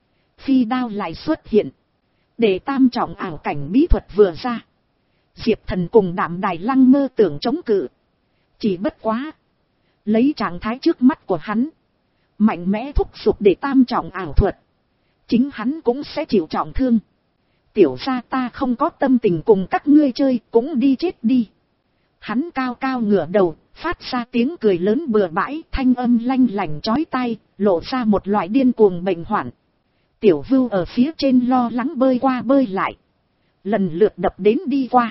Phi đao lại xuất hiện, để tam trọng ảo cảnh bí thuật vừa ra. Diệp Thần cùng Đạm Đài Lăng mơ tưởng chống cự, chỉ bất quá lấy trạng thái trước mắt của hắn, mạnh mẽ thúc giục để tam trọng ảo thuật, chính hắn cũng sẽ chịu trọng thương. Tiểu gia ta không có tâm tình cùng các ngươi chơi, cũng đi chết đi. Hắn cao cao ngửa đầu, phát ra tiếng cười lớn bừa bãi, thanh âm lanh lảnh chói tai, lộ ra một loại điên cuồng bệnh hoạn. Tiểu Vưu ở phía trên lo lắng bơi qua bơi lại, lần lượt đập đến đi qua,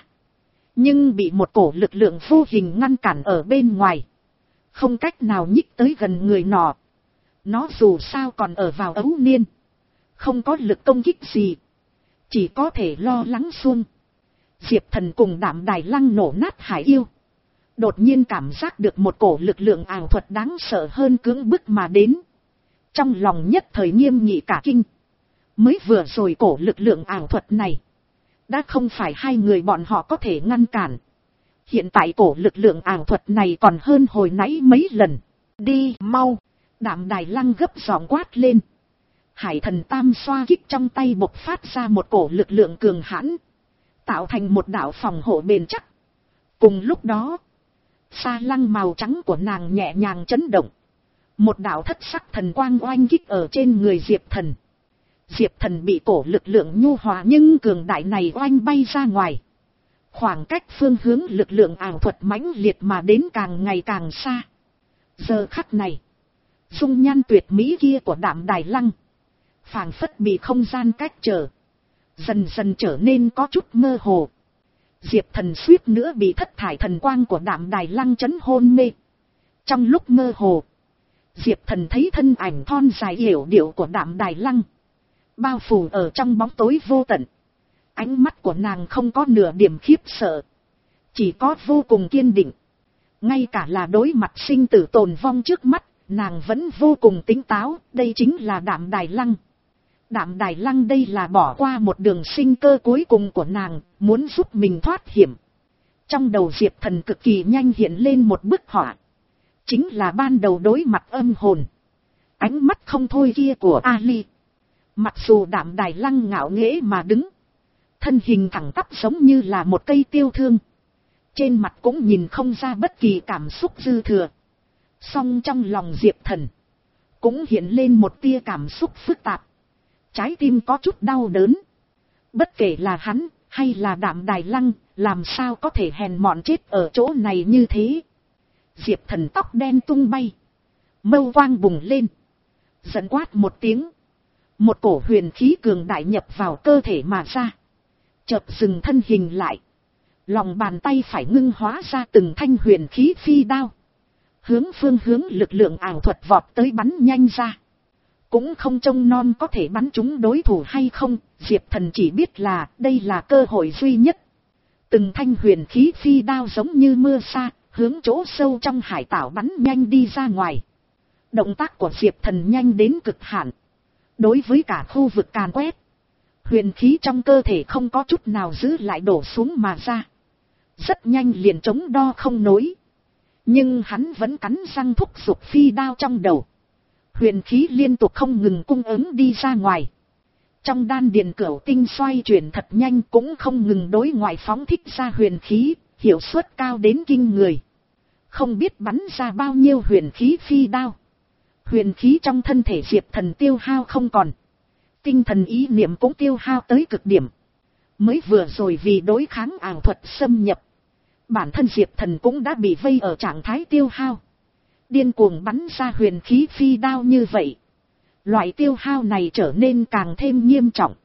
nhưng bị một cổ lực lượng vô hình ngăn cản ở bên ngoài, không cách nào nhích tới gần người nọ. Nó dù sao còn ở vào ấu niên, không có lực công kích gì, chỉ có thể lo lắng xuông. Diệp Thần cùng Đạm Đài Lăng nổ nát hải yêu, đột nhiên cảm giác được một cổ lực lượng ảo thuật đáng sợ hơn cưỡng bức mà đến. Trong lòng nhất thời nghiêm nghị cả kinh. Mới vừa rồi cổ lực lượng ảo thuật này, đã không phải hai người bọn họ có thể ngăn cản. Hiện tại cổ lực lượng ảo thuật này còn hơn hồi nãy mấy lần. Đi mau! Đạm Đài Lăng gấp giọng quát lên. Hải thần tam xoa kích trong tay bộc phát ra một cổ lực lượng cường hãn, tạo thành một đạo phòng hộ bền chắc. Cùng lúc đó, sa lăng màu trắng của nàng nhẹ nhàng chấn động, một đạo thất sắc thần quang oanh kích ở trên người Diệp Thần. Diệp Thần bị cổ lực lượng nhu hòa nhưng cường đại này oanh bay ra ngoài. Khoảng cách phương hướng lực lượng ảo thuật mãnh liệt mà đến càng ngày càng xa. Giờ khắc này, dung nhan tuyệt mỹ kia của Đạm Đài Lăng phảng phất bị không gian cách trở, dần dần trở nên có chút mơ hồ. Diệp Thần suýt nữa bị thất thải thần quang của Đạm Đài Lăng chấn hôn mê. Trong lúc mơ hồ, Diệp Thần thấy thân ảnh thon dài yểu điệu của Đạm Đài Lăng, bao phủ ở trong bóng tối vô tận. Ánh mắt của nàng không có nửa điểm khiếp sợ, chỉ có vô cùng kiên định. Ngay cả là đối mặt sinh tử tồn vong trước mắt, nàng vẫn vô cùng tỉnh táo. Đây chính là Đạm Đài Lăng. Đạm Đài Lăng đây là bỏ qua một đường sinh cơ cuối cùng của nàng, muốn giúp mình thoát hiểm. Trong đầu Diệp Thần cực kỳ nhanh hiện lên một bức họa. Chính là ban đầu đối mặt âm hồn, ánh mắt không thôi kia của Ali. Mặc dù Đạm Đài Lăng ngạo nghễ mà đứng, thân hình thẳng tắp giống như là một cây tiêu thương, trên mặt cũng nhìn không ra bất kỳ cảm xúc dư thừa. Song trong lòng Diệp Thần cũng hiện lên một tia cảm xúc phức tạp. Trái tim có chút đau đớn. Bất kể là hắn hay là Đạm Đài Lăng, làm sao có thể hèn mọn chết ở chỗ này như thế. Diệp Thần tóc đen tung bay, mâu quang bùng lên, giận quát một tiếng. Một cổ huyền khí cường đại nhập vào cơ thể mà ra. Chợt dừng thân hình lại, lòng bàn tay phải ngưng hóa ra từng thanh huyền khí phi đao, hướng phương hướng lực lượng ảo thuật vọt tới bắn nhanh ra. Cũng không trông non có thể bắn trúng đối thủ hay không, Diệp Thần chỉ biết là đây là cơ hội duy nhất. Từng thanh huyền khí phi đao giống như mưa sa, hướng chỗ sâu trong hải tảo bắn nhanh đi ra ngoài. Động tác của Diệp Thần nhanh đến cực hạn. Đối với cả khu vực càn quét, huyền khí trong cơ thể không có chút nào giữ lại đổ xuống mà ra. Rất nhanh liền chống đo không nối. Nhưng hắn vẫn cắn răng thúc giục phi đao trong đầu. Huyền khí liên tục không ngừng cung ứng đi ra ngoài. Trong đan điền cửu tinh xoay chuyển thật nhanh, cũng không ngừng đối ngoại phóng thích ra huyền khí, hiệu suất cao đến kinh người. Không biết bắn ra bao nhiêu huyền khí phi đao. Huyền khí trong thân thể Diệp Thần tiêu hao không còn. Tinh thần ý niệm cũng tiêu hao tới cực điểm. Mới vừa rồi vì đối kháng ảo thuật xâm nhập, bản thân Diệp Thần cũng đã bị vây ở trạng thái tiêu hao. Điên cuồng bắn ra huyền khí phi đao như vậy, loại tiêu hao này trở nên càng thêm nghiêm trọng.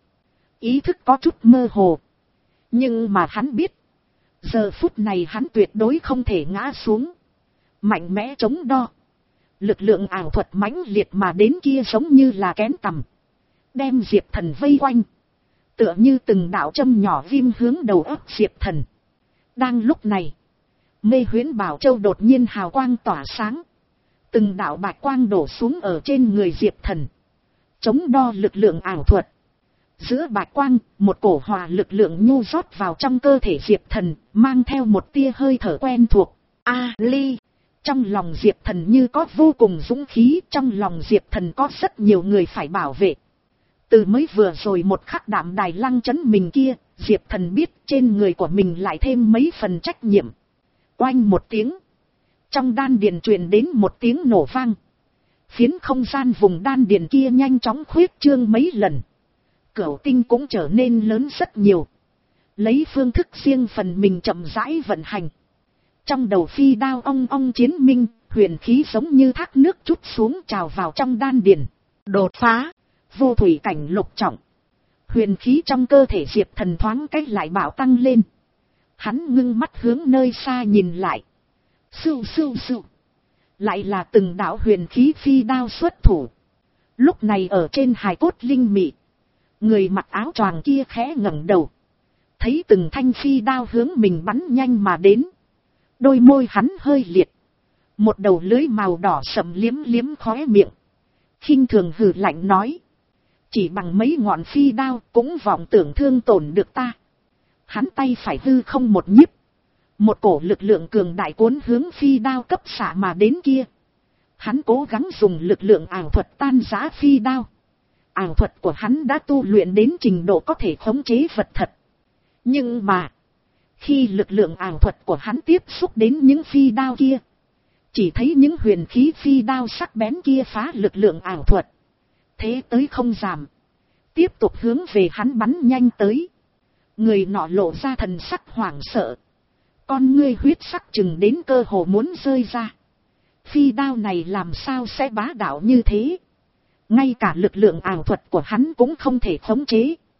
Ý thức có chút mơ hồ, nhưng mà hắn biết, giờ phút này hắn tuyệt đối không thể ngã xuống. Mạnh mẽ chống đo, lực lượng ảo thuật mãnh liệt mà đến kia giống như là kén tằm, đem Diệp Thần vây quanh, tựa như từng đạo châm nhỏ viêm hướng đầu óc Diệp Thần. Đang lúc này, Mê Huyễn Bảo Châu đột nhiên hào quang tỏa sáng, từng đạo bạch quang đổ xuống ở trên người Diệp Thần, chống đo lực lượng ảo thuật. Giữa bạch quang, một cổ hòa lực lượng nhu rót vào trong cơ thể Diệp Thần, mang theo một tia hơi thở quen thuộc. A Ly, trong lòng Diệp Thần như có vô cùng dũng khí, trong lòng Diệp Thần có rất nhiều người phải bảo vệ. Từ mới vừa rồi một khắc Đạm Đài Lăng chấn mình kia, Diệp Thần biết trên người của mình lại thêm mấy phần trách nhiệm. Oanh một tiếng, trong đan điền truyền đến một tiếng nổ vang. Phiến không gian vùng đan điền kia nhanh chóng khuyết trương mấy lần. Cửu tinh cũng trở nên lớn rất nhiều. Lấy phương thức riêng phần mình chậm rãi vận hành. Trong đầu phi đao ong ong chiến minh, huyền khí giống như thác nước trút xuống trào vào trong đan điền. Đột phá, vô thủy cảnh lục trọng. Huyền khí trong cơ thể Diệp Thần thoáng cách lại bạo tăng lên. Hắn ngưng mắt hướng nơi xa nhìn lại. Sưu sưu sưu. Lại là từng đạo huyền khí phi đao xuất thủ. Lúc này ở trên hài cốt linh mị, người mặc áo choàng kia khẽ ngẩng đầu, thấy từng thanh phi đao hướng mình bắn nhanh mà đến. Đôi môi hắn hơi liệt, một đầu lưới màu đỏ sậm liếm liếm khóe miệng, khinh thường hừ lạnh nói: chỉ bằng mấy ngọn phi đao cũng vọng tưởng thương tổn được ta. Hắn tay phải hư không một nhíp, một cổ lực lượng cường đại cuốn hướng phi đao cấp xạ mà đến kia. Hắn cố gắng dùng lực lượng ảo thuật tan rã phi đao. Ảo thuật của hắn đã tu luyện đến trình độ có thể khống chế vật thật. Nhưng mà, khi lực lượng ảo thuật của hắn tiếp xúc đến những phi đao kia, chỉ thấy những huyền khí phi đao sắc bén kia phá lực lượng ảo thuật. Thế tới không giảm, tiếp tục hướng về hắn bắn nhanh tới. Người nọ lộ ra thần sắc hoảng sợ, con ngươi huyết sắc chừng đến cơ hồ muốn rơi ra. Phi đao này làm sao sẽ bá đạo như thế? Ngay cả lực lượng ảo thuật của hắn cũng không thể khống chế.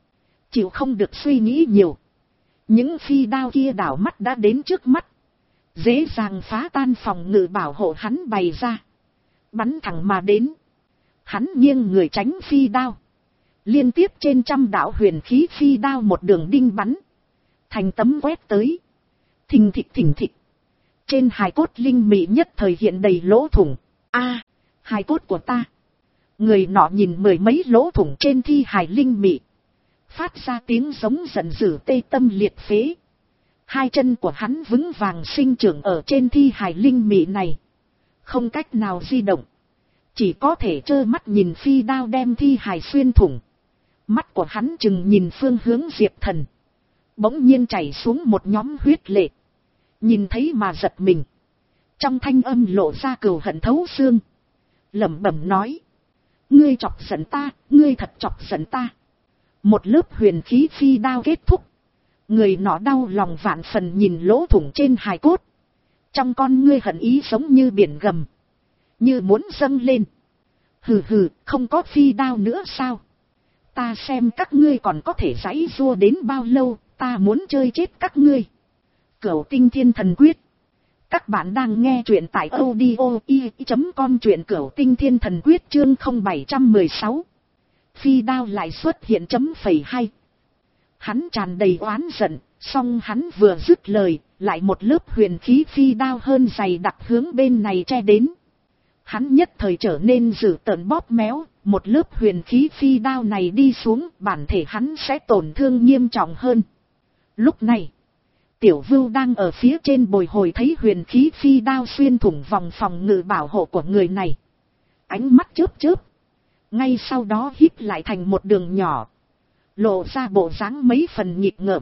Chịu không được suy nghĩ nhiều. Những phi đao kia đảo mắt đã đến trước mắt. Dễ dàng phá tan phòng ngự bảo hộ hắn bày ra. Bắn thẳng mà đến. Hắn nghiêng người tránh phi đao. Liên tiếp trên trăm đạo huyền khí phi đao một đường đinh bắn. Thành tấm quét tới. Thình thịch thình thịch. Trên hài cốt linh mị nhất thời hiện đầy lỗ thủng. A, hài cốt của ta. Người nọ nhìn mười mấy lỗ thủng trên thi hài linh mị. Phát ra tiếng giống giận dữ tê tâm liệt phế. Hai chân của hắn vững vàng sinh trưởng ở trên thi hài linh mị này. Không cách nào di động. Chỉ có thể trơ mắt nhìn phi đao đem thi hài xuyên thủng. Mắt của hắn chừng nhìn phương hướng Diệp Thần. Bỗng nhiên chảy xuống một nhóm huyết lệ. Nhìn thấy mà giật mình. Trong thanh âm lộ ra cừu hận thấu xương. Lẩm bẩm nói. Ngươi chọc giận ta, ngươi thật chọc giận ta. Một lớp huyền khí phi đao kết thúc. Người nọ đau lòng vạn phần nhìn lỗ thủng trên hài cốt. Trong con ngươi hận ý giống như biển gầm. Như muốn dâng lên. Hừ hừ, không có phi đao nữa sao? Ta xem các ngươi còn có thể giãy giụa đến bao lâu, ta muốn chơi chết các ngươi. Cửu Tinh Thiên Thần Quyết. Các bạn đang nghe truyện tại audio i chấm com, truyện Cửu Tinh Thiên Thần Quyết chương không bảy một sáu. Phi đao lại xuất hiện chấm phẩy hai. Hắn tràn đầy oán giận, song hắn vừa dứt lời, lại một lớp huyền khí phi đao hơn dày đặc hướng bên này che đến. Hắn nhất thời trở nên dữ tợn bóp méo, một lớp huyền khí phi đao này đi xuống, bản thể hắn sẽ tổn thương nghiêm trọng hơn. Lúc này, Tiểu Vưu đang ở phía trên bồi hồi thấy huyền khí phi đao xuyên thủng vòng phòng ngự bảo hộ của người này. Ánh mắt chớp chớp. Ngay sau đó híp lại thành một đường nhỏ. Lộ ra bộ dáng mấy phần nhịp ngợm.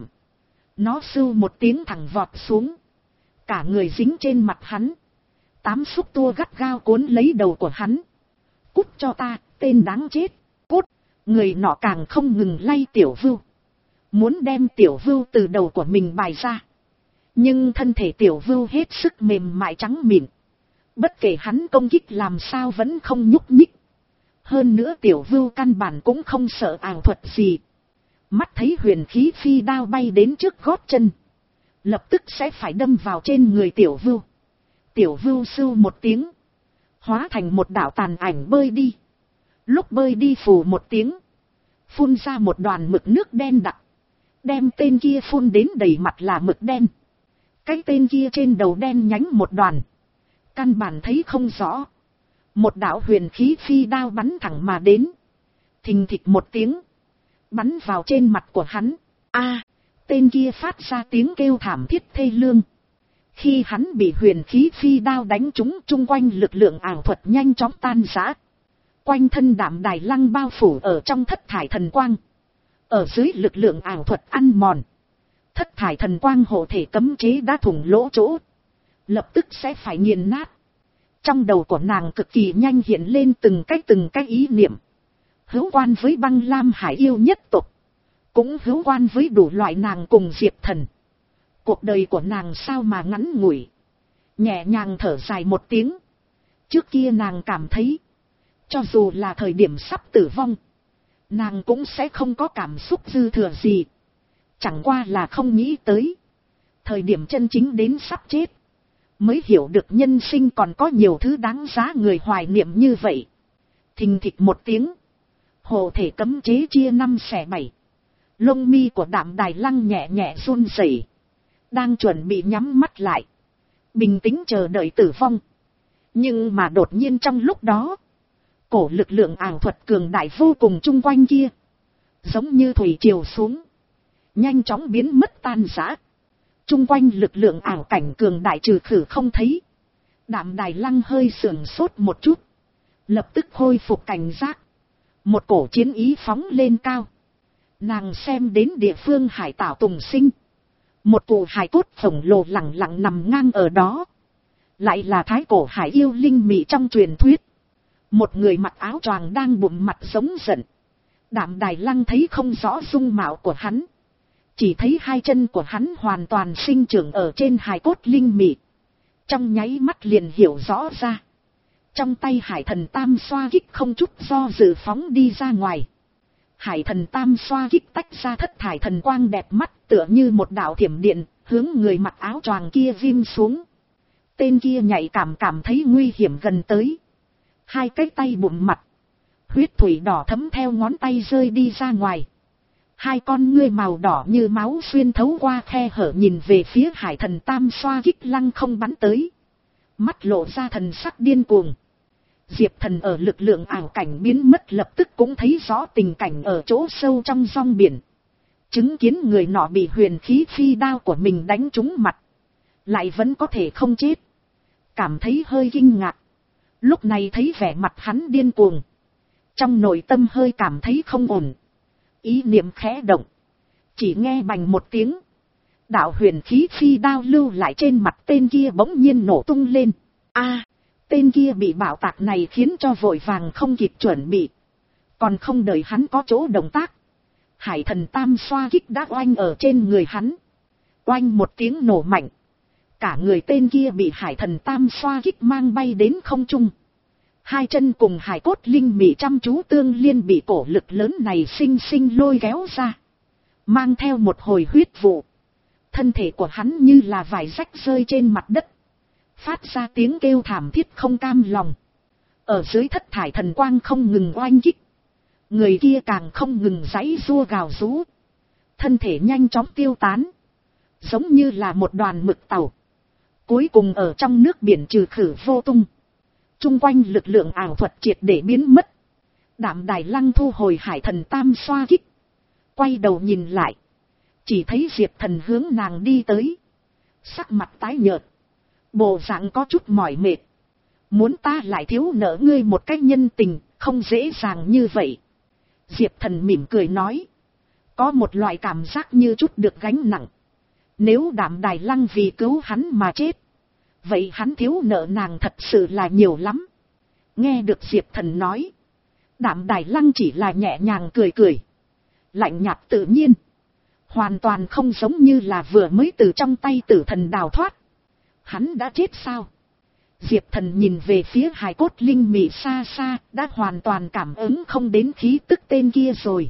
Nó sưu một tiếng thẳng vọt xuống. Cả người dính trên mặt hắn. Tám xúc tua gắt gao cuốn lấy đầu của hắn. Cút cho ta, tên đáng chết. Cút. Người nọ càng không ngừng lay Tiểu Vưu. Muốn đem Tiểu Vưu từ đầu của mình bài ra. Nhưng thân thể Tiểu Vưu hết sức mềm mại trắng mịn. Bất kể hắn công kích làm sao vẫn không nhúc nhích. Hơn nữa Tiểu Vưu căn bản cũng không sợ ảo thuật gì. Mắt thấy huyền khí phi đao bay đến trước gót chân. Lập tức sẽ phải đâm vào trên người Tiểu Vưu. Tiểu Vưu sưu một tiếng. Hóa thành một đạo tàn ảnh bơi đi. Lúc bơi đi phù một tiếng. Phun ra một đoàn mực nước đen đặc. Đem tên kia phun đến đầy mặt là mực đen. Cái tên kia trên đầu đen nhánh một đoàn. Căn bản thấy không rõ. Một đạo huyền khí phi đao bắn thẳng mà đến. Thình thịch một tiếng. Bắn vào trên mặt của hắn. A, tên kia phát ra tiếng kêu thảm thiết thê lương. Khi hắn bị huyền khí phi đao đánh trúng, chung quanh lực lượng ảo thuật nhanh chóng tan rã. Quanh thân Đạm Đài Lăng bao phủ ở trong thất thải thần quang. Ở dưới lực lượng ảo thuật ăn mòn. Thất thải thần quang hộ thể cấm chế đã thủng lỗ chỗ. Lập tức sẽ phải nghiền nát. Trong đầu của nàng cực kỳ nhanh hiện lên từng cái từng cái ý niệm. Hữu quan với Băng Lam Hải yêu nhất tộc. Cũng hữu quan với đủ loại nàng cùng Diệp Thần. Cuộc đời của nàng sao mà ngắn ngủi. Nhẹ nhàng thở dài một tiếng. Trước kia nàng cảm thấy. Cho dù là thời điểm sắp tử vong. Nàng cũng sẽ không có cảm xúc dư thừa gì. Chẳng qua là không nghĩ tới. Thời điểm chân chính đến sắp chết. Mới hiểu được nhân sinh còn có nhiều thứ đáng giá người hoài niệm như vậy. Thình thịch một tiếng. Hộ thể cấm chế chia năm xẻ bảy. Lông mi của Đạm Đài Lăng nhẹ nhẹ run rẩy. Đang chuẩn bị nhắm mắt lại. Bình tĩnh chờ đợi tử vong. Nhưng mà đột nhiên trong lúc đó. Cổ lực lượng ảo thuật cường đại vô cùng chung quanh kia. Giống như thủy triều xuống. Nhanh chóng biến mất tan rã. Chung quanh lực lượng ảo cảnh cường đại trừ khử không thấy. Đạm Đài Lăng hơi sườn sốt một chút. Lập tức khôi phục cảnh giác. Một cổ chiến ý phóng lên cao. Nàng xem đến địa phương hải tảo tùng sinh. Một cụ hải cốt khổng lồ lẳng lặng nằm ngang ở đó. Lại là thái cổ hải yêu linh mị trong truyền thuyết. Một người mặc áo choàng đang bụng mặt giống giận. Đạm Đài Lăng thấy không rõ dung mạo của hắn. Chỉ thấy hai chân của hắn hoàn toàn sinh trưởng ở trên hài cốt linh mị. Trong nháy mắt liền hiểu rõ ra. Trong tay hải thần tam xoa kích không chút do dự phóng đi ra ngoài. Hải thần tam xoa kích tách ra thất thải thần quang đẹp mắt, tựa như một đạo thiểm điện, hướng người mặc áo choàng kia ghim xuống. Tên kia nhạy cảm cảm thấy nguy hiểm gần tới. Hai cái tay bụng mặt. Huyết thủy đỏ thấm theo ngón tay rơi đi ra ngoài. Hai con ngươi màu đỏ như máu xuyên thấu qua khe hở nhìn về phía hải thần tam xoa kích lăng không bắn tới. Mắt lộ ra thần sắc điên cuồng. Diệp Thần ở lực lượng ảo cảnh biến mất lập tức cũng thấy rõ tình cảnh ở chỗ sâu trong giông biển. Chứng kiến người nọ bị huyền khí phi đao của mình đánh trúng mặt. Lại vẫn có thể không chết. Cảm thấy hơi kinh ngạc. Lúc này thấy vẻ mặt hắn điên cuồng. Trong nội tâm hơi cảm thấy không ổn. Ý niệm khẽ động. Chỉ nghe bành một tiếng. Đạo huyền khí phi đao lưu lại trên mặt tên kia bỗng nhiên nổ tung lên. A, tên kia bị bạo tạc này khiến cho vội vàng không kịp chuẩn bị. Còn không đợi hắn có chỗ động tác. Hải thần tam xoa kích đã oanh ở trên người hắn. Oanh một tiếng nổ mạnh. Cả người tên kia bị hải thần tam xoa kích mang bay đến không trung. Hai chân cùng hải cốt linh mị chăm chú tương liên bị cổ lực lớn này sinh sinh lôi kéo ra. Mang theo một hồi huyết vụ. Thân thể của hắn như là vải rách rơi trên mặt đất. Phát ra tiếng kêu thảm thiết không cam lòng. Ở dưới thất thải thần quang không ngừng oanh kích. Người kia càng không ngừng giãy giụa gào rú. Thân thể nhanh chóng tiêu tán. Giống như là một đoàn mực tàu. Cuối cùng ở trong nước biển trừ khử vô tung. Trung quanh lực lượng ảo thuật triệt để biến mất. Đạm Đài Lăng thu hồi hải thần tam xoa kích. Quay đầu nhìn lại. Chỉ thấy Diệp Thần hướng nàng đi tới. Sắc mặt tái nhợt. Bộ dạng có chút mỏi mệt. Muốn ta lại thiếu nợ ngươi một cách nhân tình, không dễ dàng như vậy. Diệp Thần mỉm cười nói. Có một loại cảm giác như chút được gánh nặng. Nếu Đạm Đài Lăng vì cứu hắn mà chết. Vậy hắn thiếu nợ nàng thật sự là nhiều lắm. Nghe được Diệp Thần nói. Đạm Đài Lăng chỉ là nhẹ nhàng cười cười. Lạnh nhạt tự nhiên. Hoàn toàn không giống như là vừa mới từ trong tay tử thần đào thoát. Hắn đã chết sao? Diệp Thần nhìn về phía hài cốt linh mị xa xa, đã hoàn toàn cảm ứng không đến khí tức tên kia rồi.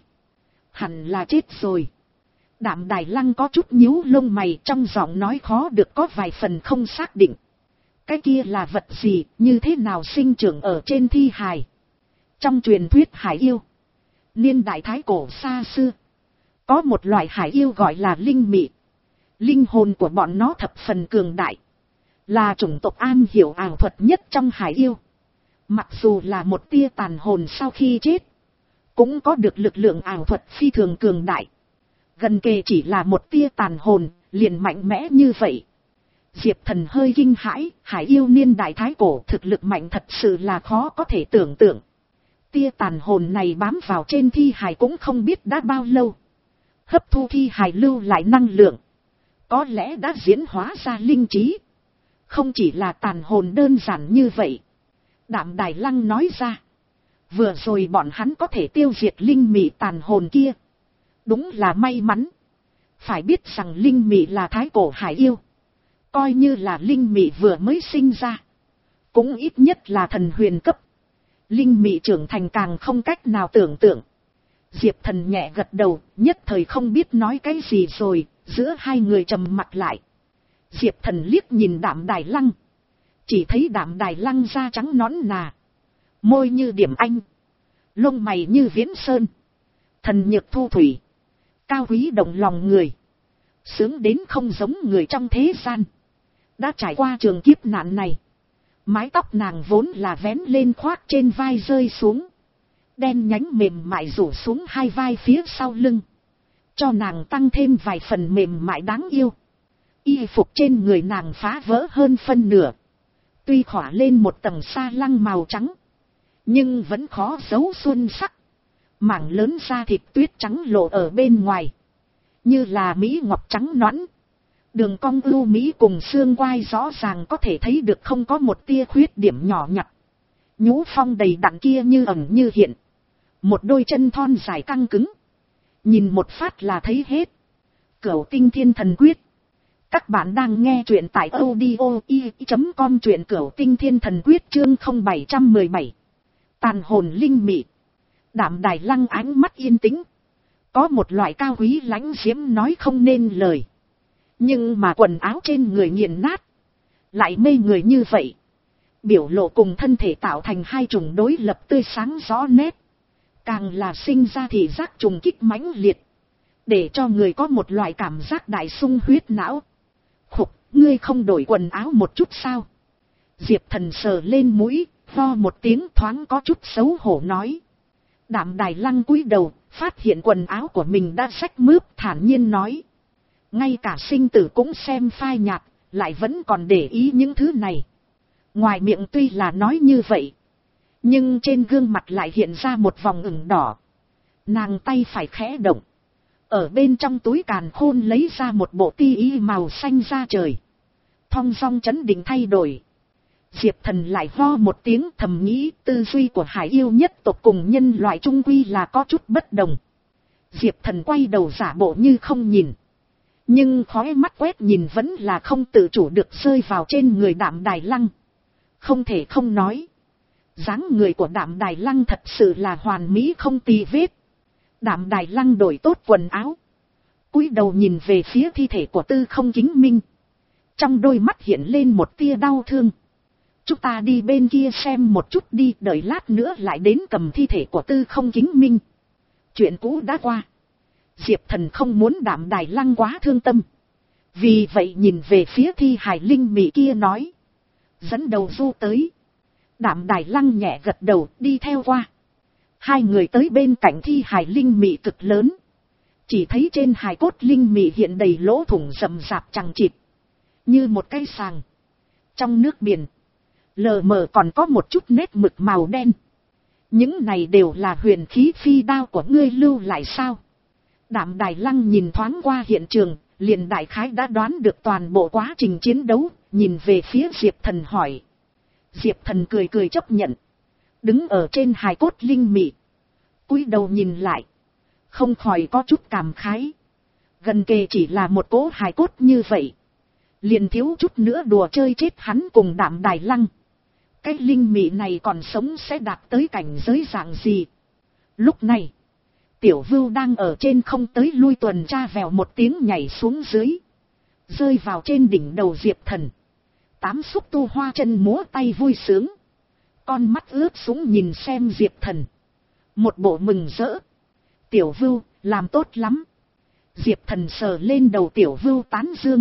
Hẳn là chết rồi. Đạm Đài Lăng có chút nhíu lông mày, trong giọng nói khó được có vài phần không xác định. Cái kia là vật gì, như thế nào sinh trưởng ở trên thi hài? Trong truyền thuyết hải yêu, niên đại thái cổ xa xưa, có một loại hải yêu gọi là linh mị. Linh hồn của bọn nó thập phần cường đại. Là chủng tộc am hiểu ảo thuật nhất trong hải yêu. Mặc dù là một tia tàn hồn sau khi chết, cũng có được lực lượng ảo thuật phi thường cường đại. Gần kề chỉ là một tia tàn hồn, liền mạnh mẽ như vậy. Diệp Thần hơi kinh hãi, hải yêu niên đại thái cổ thực lực mạnh thật sự là khó có thể tưởng tượng. Tia tàn hồn này bám vào trên thi hài cũng không biết đã bao lâu. Hấp thu thi hài lưu lại năng lượng. Có lẽ đã diễn hóa ra linh trí. Không chỉ là tàn hồn đơn giản như vậy. Đạm Đài Lăng nói ra. Vừa rồi bọn hắn có thể tiêu diệt linh mị tàn hồn kia. Đúng là may mắn. Phải biết rằng linh mị là thái cổ hải yêu. Coi như là linh mị vừa mới sinh ra. Cũng ít nhất là thần huyền cấp. Linh mị trưởng thành càng không cách nào tưởng tượng. Diệp Thần nhẹ gật đầu, nhất thời không biết nói cái gì rồi, giữa hai người trầm mặt lại. Diệp Thần liếc nhìn Đạm Đài Lăng. Chỉ thấy Đạm Đài Lăng da trắng nõn nà. Môi như điểm anh. Lông mày như viễn sơn. Thần nhược thu thủy. Cao quý động lòng người. Sướng đến không giống người trong thế gian. Đã trải qua trường kiếp nạn này. Mái tóc nàng vốn là vén lên khoác trên vai rơi xuống. Đen nhánh mềm mại rủ xuống hai vai phía sau lưng. Cho nàng tăng thêm vài phần mềm mại đáng yêu. Y phục trên người nàng phá vỡ hơn phân nửa. Tuy khỏa lên một tầng sa lăng màu trắng. Nhưng vẫn khó giấu xuân sắc. Mảng lớn da thịt tuyết trắng lộ ở bên ngoài. Như là mỹ ngọc trắng nõn. Đường cong ưu mỹ cùng xương quai rõ ràng có thể thấy được không có một tia khuyết điểm nhỏ nhặt. Nhũ phong đầy đặn kia như ẩn như hiện. Một đôi chân thon dài căng cứng. Nhìn một phát là thấy hết. Cửu Tinh Thiên Thần Quyết. Các bạn đang nghe truyện tại audio i chấm com, truyện Cửu Tinh Thiên Thần Quyết chương không bảy một bảy. Tàn hồn linh mị. Đạm Đài Lăng ánh mắt yên tĩnh. Có một loại cao quý lãnh diễm nói không nên lời. Nhưng mà quần áo trên người nghiền nát. Lại mê người như vậy. Biểu lộ cùng thân thể tạo thành hai chủng đối lập tươi sáng rõ nét. Càng là sinh ra thị giác trùng kích mãnh liệt. Để cho người có một loại cảm giác đại sung huyết não. Khục, ngươi không đổi quần áo một chút sao? Diệp Thần sờ lên mũi, ho một tiếng thoáng có chút xấu hổ nói. Đạm Đài Lăng cúi đầu, phát hiện quần áo của mình đã rách mướp, thản nhiên nói. Ngay cả sinh tử cũng xem phai nhạt, lại vẫn còn để ý những thứ này. Ngoài miệng tuy là nói như vậy, nhưng trên gương mặt lại hiện ra một vòng ửng đỏ. Nàng tay phải khẽ động. Ở bên trong túi càn khôn lấy ra một bộ ti y màu xanh da trời. Thong dong chấn định thay đổi. Diệp Thần lại ho một tiếng thầm nghĩ tư duy của hải yêu nhất tộc cùng nhân loại trung quy là có chút bất đồng. Diệp Thần quay đầu giả bộ như không nhìn. Nhưng khóe mắt quét nhìn vẫn là không tự chủ được rơi vào trên người Đạm Đài Lăng. Không thể không nói. Dáng người của Đạm Đài Lăng thật sự là hoàn mỹ không tì vết. Đạm Đài Lăng đổi tốt quần áo. Cúi đầu nhìn về phía thi thể của Tư Không Kính Minh. Trong đôi mắt hiện lên một tia đau thương. Chúng ta đi bên kia xem một chút đi, đợi lát nữa lại đến cầm thi thể của Tư Không Kính Minh. Chuyện cũ đã qua. Diệp Thần không muốn Đạm Đài Lăng quá thương tâm. Vì vậy nhìn về phía thi hài linh mị kia nói. Dẫn đầu du tới. Đạm Đài Lăng nhẹ gật đầu đi theo qua. Hai người tới bên cạnh thi hài linh mị cực lớn. Chỉ thấy trên hài cốt linh mị hiện đầy lỗ thủng rậm rạp chằng chịt. Như một cái sàng. Trong nước biển. Lờ mờ còn có một chút nét mực màu đen. Những này đều là huyền khí phi đao của ngươi lưu lại sao? Đạm Đài Lăng nhìn thoáng qua hiện trường, liền đại khái đã đoán được toàn bộ quá trình chiến đấu, nhìn về phía Diệp Thần hỏi. Diệp Thần cười cười chấp nhận. Đứng ở trên hài cốt linh mị. Cúi đầu nhìn lại. Không khỏi có chút cảm khái. Gần kề chỉ là một cỗ hài cốt như vậy. Liền thiếu chút nữa đùa chơi chết hắn cùng Đạm Đài Lăng. Cái linh mị này còn sống sẽ đạt tới cảnh giới dạng gì? Lúc này, Tiểu Vưu đang ở trên không tới lui tuần tra vèo một tiếng nhảy xuống dưới. Rơi vào trên đỉnh đầu Diệp Thần. Tám xúc tu hoa chân múa tay vui sướng. Con mắt ướt sũng nhìn xem Diệp Thần. Một bộ mừng rỡ. Tiểu Vưu, làm tốt lắm. Diệp Thần sờ lên đầu Tiểu Vưu tán dương.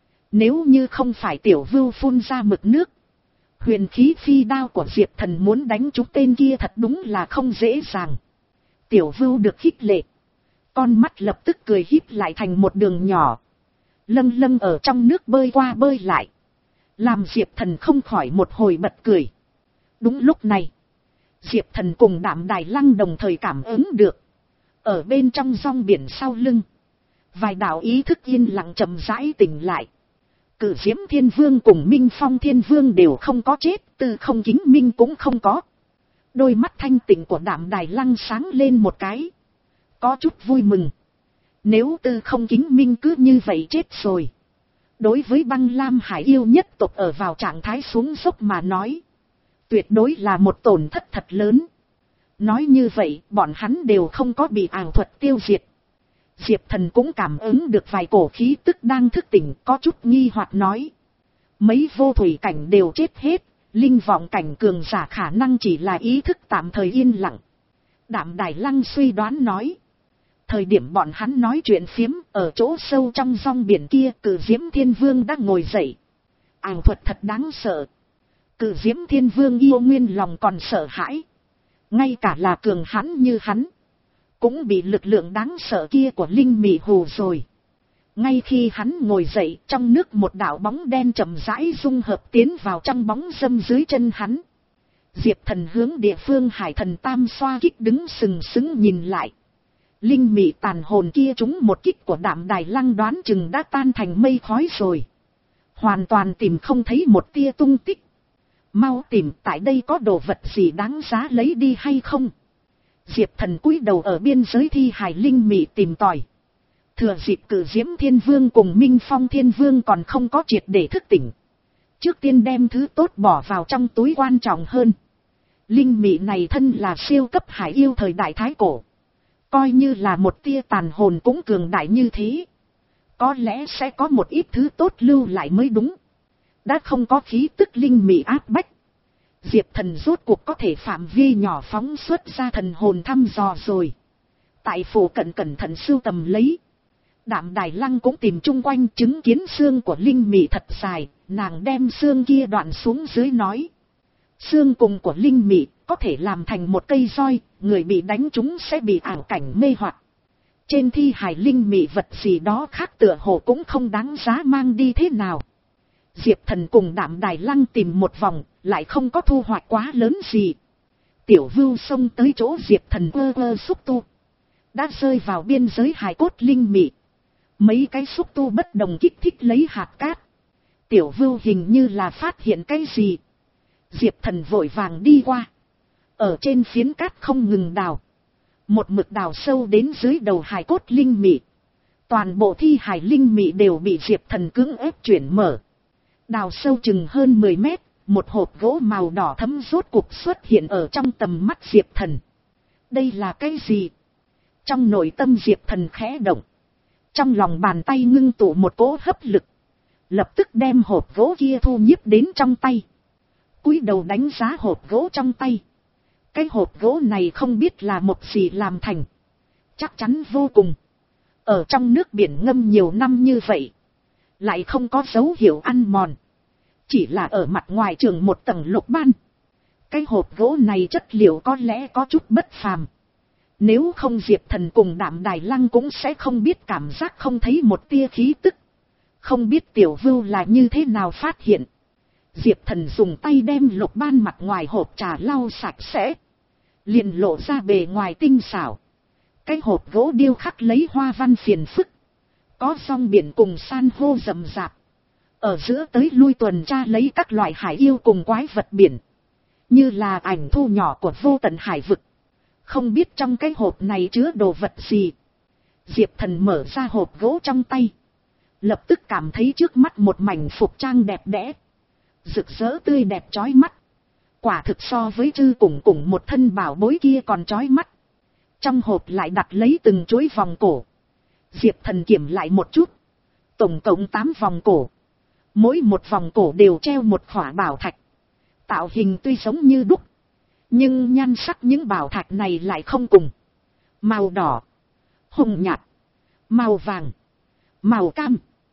Nếu như không phải Tiểu Vưu phun ra mực nước. Huyền khí phi đao của Diệp Thần muốn đánh trúng tên kia thật đúng là không dễ dàng. Tiểu Vưu được khích lệ. Con mắt lập tức cười híp lại thành một đường nhỏ. Lâng lâng ở trong nước bơi qua bơi lại. Làm Diệp Thần không khỏi một hồi bật cười. Đúng lúc này. Diệp Thần cùng Đạm Đài Lăng đồng thời cảm ứng được. Ở bên trong dòng biển sau lưng. Vài đạo ý thức yên lặng chậm rãi tỉnh lại. Cử Diễm Thiên Vương cùng Minh Phong Thiên Vương đều không có chết. Tư Không Kính Minh cũng không có. Đôi mắt thanh tịnh của Đạm Đài Lăng sáng lên một cái. Có chút vui mừng. Nếu Tư Không Kính Minh cứ như vậy chết rồi. Đối với Băng Lam Hải yêu nhất tộc ở vào trạng thái xuống dốc mà nói. Tuyệt đối là một tổn thất thật lớn. Nói như vậy bọn hắn đều không có bị ảo thuật tiêu diệt. Diệp Thần cũng cảm ứng được vài cổ khí tức đang thức tỉnh, có chút nghi hoặc nói. Mấy vô thủy cảnh đều chết hết. Linh vọng cảnh cường giả khả năng chỉ là ý thức tạm thời yên lặng. Đạm Đài Lăng suy đoán nói. Thời điểm bọn hắn nói chuyện phiếm ở chỗ sâu trong dòng biển kia, Cử Diễm Thiên Vương đã ngồi dậy. Ảo thuật thật đáng sợ. Cử Diễm Thiên Vương yêu nguyên lòng còn sợ hãi. Ngay cả là cường hãn như hắn. Cũng bị lực lượng đáng sợ kia của Linh Mị hù rồi. Ngay khi hắn ngồi dậy, trong nước một đạo bóng đen chậm rãi dung hợp tiến vào trong bóng râm dưới chân hắn. Diệp Thần hướng địa phương Hải Thần Tam xoa kích đứng sừng sững nhìn lại. Linh mị tàn hồn kia trúng một kích của Đạm Đài Lăng đoán chừng đã tan thành mây khói rồi. Hoàn toàn tìm không thấy một tia tung tích. Mau tìm, tại đây có đồ vật gì đáng giá lấy đi hay không? Diệp Thần cúi đầu ở biên giới thi hài linh mị tìm tòi. Thừa dịp Cử Diễm Thiên Vương cùng Minh Phong Thiên Vương còn không có triệt để thức tỉnh. Trước tiên đem thứ tốt bỏ vào trong túi quan trọng hơn. Linh mị này thân là siêu cấp hải yêu thời đại thái cổ. Coi như là một tia tàn hồn cũng cường đại như thế. Có lẽ sẽ có một ít thứ tốt lưu lại mới đúng. Đã không có khí tức linh mị áp bách. Diệp Thần rốt cuộc có thể phạm vi nhỏ phóng xuất ra thần hồn thăm dò rồi. Tại phủ cận cẩn thận sưu tầm lấy. Đạm Đài Lăng cũng tìm chung quanh chứng kiến xương của linh mị thật dài. Nàng đem xương kia đoạn xuống dưới nói. Xương cùng của linh mị có thể làm thành một cây roi. Người bị đánh trúng sẽ bị ảo cảnh mê hoặc. Trên thi hài linh mị vật gì đó khác tựa hồ cũng không đáng giá mang đi thế nào. Diệp Thần cùng Đạm Đài Lăng tìm một vòng, lại không có thu hoạch quá lớn gì. Tiểu Vưu xông tới chỗ Diệp Thần ơ ơ xúc tu. Đã rơi vào biên giới hài cốt linh mị. Mấy cái xúc tu bất đồng kích thích lấy hạt cát. Tiểu Vưu hình như là phát hiện cái gì. Diệp Thần vội vàng đi qua. Ở trên phiến cát không ngừng đào. Một mực đào sâu đến dưới đầu hài cốt linh mị. Toàn bộ thi hài linh mị đều bị Diệp Thần cưỡng ép chuyển mở. Đào sâu chừng hơn mười mét, một hộp gỗ màu đỏ thẫm rốt cuộc xuất hiện ở trong tầm mắt Diệp Thần. Đây là cái gì? Trong nội tâm Diệp Thần khẽ động. Trong lòng bàn tay ngưng tụ một cỗ hấp lực. Lập tức đem hộp gỗ kia thu nhiếp đến trong tay. Cúi đầu đánh giá hộp gỗ trong tay. Cái hộp gỗ này không biết là một gì làm thành. Chắc chắn vô cùng. Ở trong nước biển ngâm nhiều năm như vậy. Lại không có dấu hiệu ăn mòn. Chỉ là ở mặt ngoài trường một tầng lục ban. Cái hộp gỗ này chất liệu có lẽ có chút bất phàm. Nếu không Diệp Thần cùng Đạm Đài Lăng cũng sẽ không biết cảm giác không thấy một tia khí tức. Không biết Tiểu Vưu là như thế nào phát hiện. Diệp Thần dùng tay đem lục ban mặt ngoài hộp trà lau sạch sẽ. Liền lộ ra bề ngoài tinh xảo. Cái hộp gỗ điêu khắc lấy hoa văn phiền phức. Có song biển cùng san hô rậm rạp. Ở giữa tới lui tuần tra lấy các loại hải yêu cùng quái vật biển. Như là ảnh thu nhỏ của vô tận hải vực. Không biết trong cái hộp này chứa đồ vật gì. Diệp Thần mở ra hộp gỗ trong tay. Lập tức cảm thấy trước mắt một mảnh phục trang đẹp đẽ. Rực rỡ tươi đẹp chói mắt. Quả thực so với chư cùng cùng một thân bảo bối kia còn chói mắt. Trong hộp lại đặt lấy từng chuỗi vòng cổ. Diệp Thần kiểm lại một chút. Tổng cộng tám vòng cổ. Mỗi một vòng cổ đều treo một khỏa bảo thạch. Tạo hình tuy giống như đúc. Nhưng nhan sắc những bảo thạch này lại không cùng. Màu đỏ. Hồng nhạt. Màu vàng. Màu cam.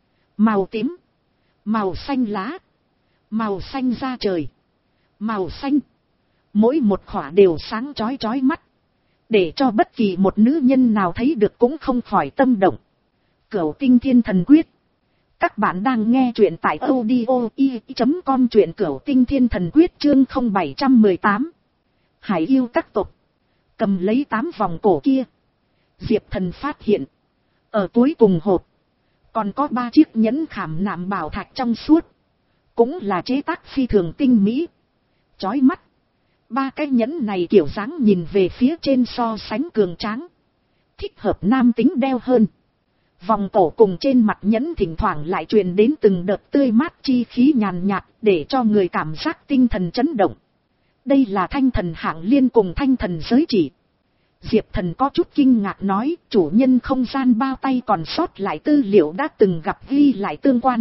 Màu tím. Màu xanh lá. Màu xanh da trời. Màu xanh. Mỗi một khỏa đều sáng chói chói mắt. Để cho bất kỳ một nữ nhân nào thấy được cũng không khỏi tâm động. Cửu Tinh Thiên Thần Quyết. Các bạn đang nghe truyện tại audio i chấm com, truyện Cửu Tinh Thiên Thần Quyết chương không bảy một tám. Hải yêu các tộc. Cầm lấy tám vòng cổ kia. Diệp Thần phát hiện. Ở cuối cùng hộp. Còn có ba chiếc nhẫn khảm nạm bảo thạch trong suốt. Cũng là chế tác phi thường tinh mỹ. Chói mắt. Ba cái nhẫn này kiểu dáng nhìn về phía trên so sánh cường tráng. Thích hợp nam tính đeo hơn. Vòng cổ cùng trên mặt nhẫn thỉnh thoảng lại truyền đến từng đợt tươi mát chi khí nhàn nhạt để cho người cảm giác tinh thần chấn động. Đây là thanh thần hạng liên cùng thanh thần giới chỉ. Diệp Thần có chút kinh ngạc nói chủ nhân không gian bao tay còn sót lại tư liệu đã từng gặp ghi lại tương quan.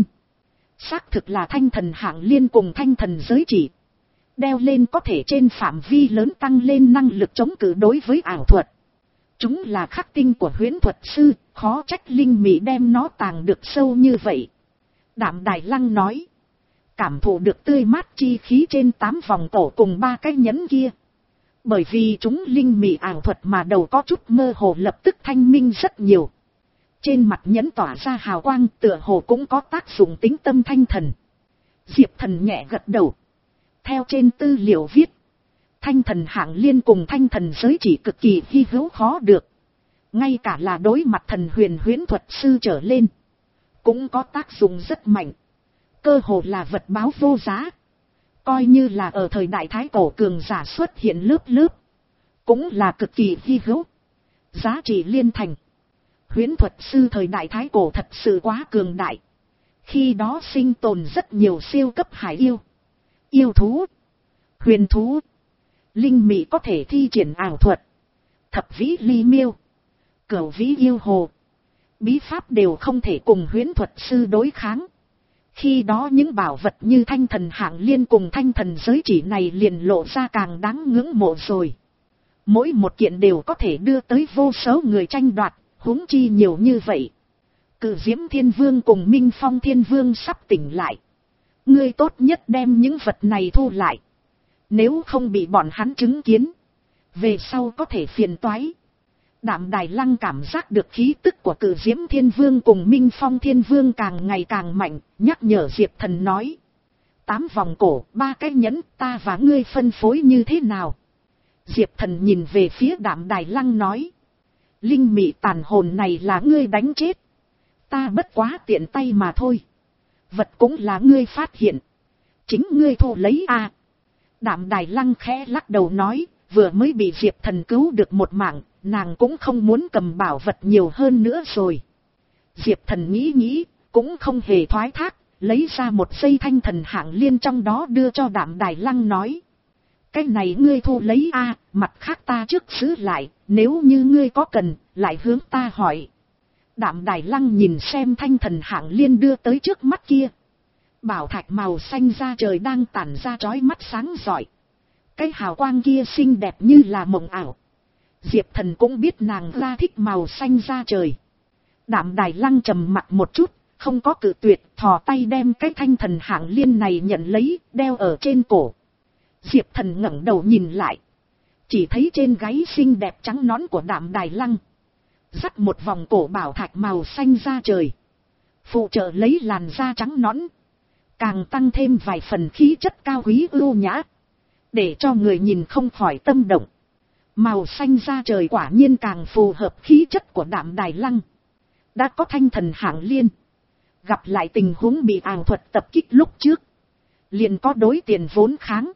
Xác thực là thanh thần hạng liên cùng thanh thần giới chỉ. Đeo lên có thể trên phạm vi lớn tăng lên năng lực chống cự đối với ảo thuật. Chúng là khắc tinh của huyễn thuật sư, khó trách linh mị đem nó tàng được sâu như vậy. Đạm Đài Lăng nói. Cảm thụ được tươi mát chi khí trên tám vòng cổ cùng ba cái nhẫn kia. Bởi vì chúng linh mị ảo thuật mà đầu có chút mơ hồ lập tức thanh minh rất nhiều. Trên mặt nhẫn tỏa ra hào quang tựa hồ cũng có tác dụng tính tâm thanh thần. Diệp Thần nhẹ gật đầu. Theo trên tư liệu viết. Thanh thần hạng liên cùng thanh thần giới chỉ cực kỳ hy hữu khó được. Ngay cả là đối mặt thần huyền huyễn thuật sư trở lên. Cũng có tác dụng rất mạnh. Cơ hồ là vật báo vô giá. Coi như là ở thời đại thái cổ cường giả xuất hiện lớp lớp. Cũng là cực kỳ hy hữu. Giá trị liên thành. Huyễn thuật sư thời đại thái cổ thật sự quá cường đại. Khi đó sinh tồn rất nhiều siêu cấp hải yêu. Yêu thú. Huyền thú. Linh mị có thể thi triển ảo thuật, thập vĩ ly miêu, cửu vĩ yêu hồ, bí pháp đều không thể cùng huyễn thuật sư đối kháng. Khi đó những bảo vật như thanh thần hạng liên cùng thanh thần giới chỉ này liền lộ ra càng đáng ngưỡng mộ rồi. Mỗi một kiện đều có thể đưa tới vô số người tranh đoạt, huống chi nhiều như vậy. Cự Diễm Thiên Vương cùng Minh Phong Thiên Vương sắp tỉnh lại. Ngươi tốt nhất đem những vật này thu lại. Nếu không bị bọn hắn chứng kiến, về sau có thể phiền toái. Đạm Đài Lăng cảm giác được khí tức của Cự Diễm Thiên Vương cùng Minh Phong Thiên Vương càng ngày càng mạnh, nhắc nhở Diệp Thần nói. Tám vòng cổ, ba cái nhẫn, ta và ngươi phân phối như thế nào? Diệp Thần nhìn về phía Đạm Đài Lăng nói. Linh mị tàn hồn này là ngươi đánh chết. Ta bất quá tiện tay mà thôi. Vật cũng là ngươi phát hiện. Chính ngươi thu lấy à. Đạm Đài Lăng khẽ lắc đầu nói, vừa mới bị Diệp Thần cứu được một mạng, nàng cũng không muốn cầm bảo vật nhiều hơn nữa rồi. Diệp Thần nghĩ nghĩ, cũng không hề thoái thác, lấy ra một dây thanh thần hạng liên trong đó đưa cho Đạm Đài Lăng nói. Cái này ngươi thu lấy a, à, mặt khác ta trước giữ lại, nếu như ngươi có cần, lại hướng ta hỏi. Đạm Đài Lăng nhìn xem thanh thần hạng liên đưa tới trước mắt kia. Bảo thạch màu xanh da trời đang tản ra chói mắt sáng rọi. Cái hào quang kia xinh đẹp như là mộng ảo. Diệp Thần cũng biết nàng ra thích màu xanh da trời. Đạm Đài Lăng trầm mặt một chút, không có cự tuyệt, thò tay đem cái thanh thần hạng liên này nhận lấy, đeo ở trên cổ. Diệp Thần ngẩng đầu nhìn lại, chỉ thấy trên gáy xinh đẹp trắng nõn của Đạm Đài Lăng dắt một vòng cổ bảo thạch màu xanh da trời, phụ trợ lấy làn da trắng nõn, càng tăng thêm vài phần khí chất cao quý ưu nhã, để cho người nhìn không khỏi tâm động. Màu xanh da trời quả nhiên càng phù hợp khí chất của Đạm Đài Lăng. Đã có thanh thần hạng liên, gặp lại tình huống bị ảo thuật tập kích lúc trước, liền có đối tiền vốn kháng.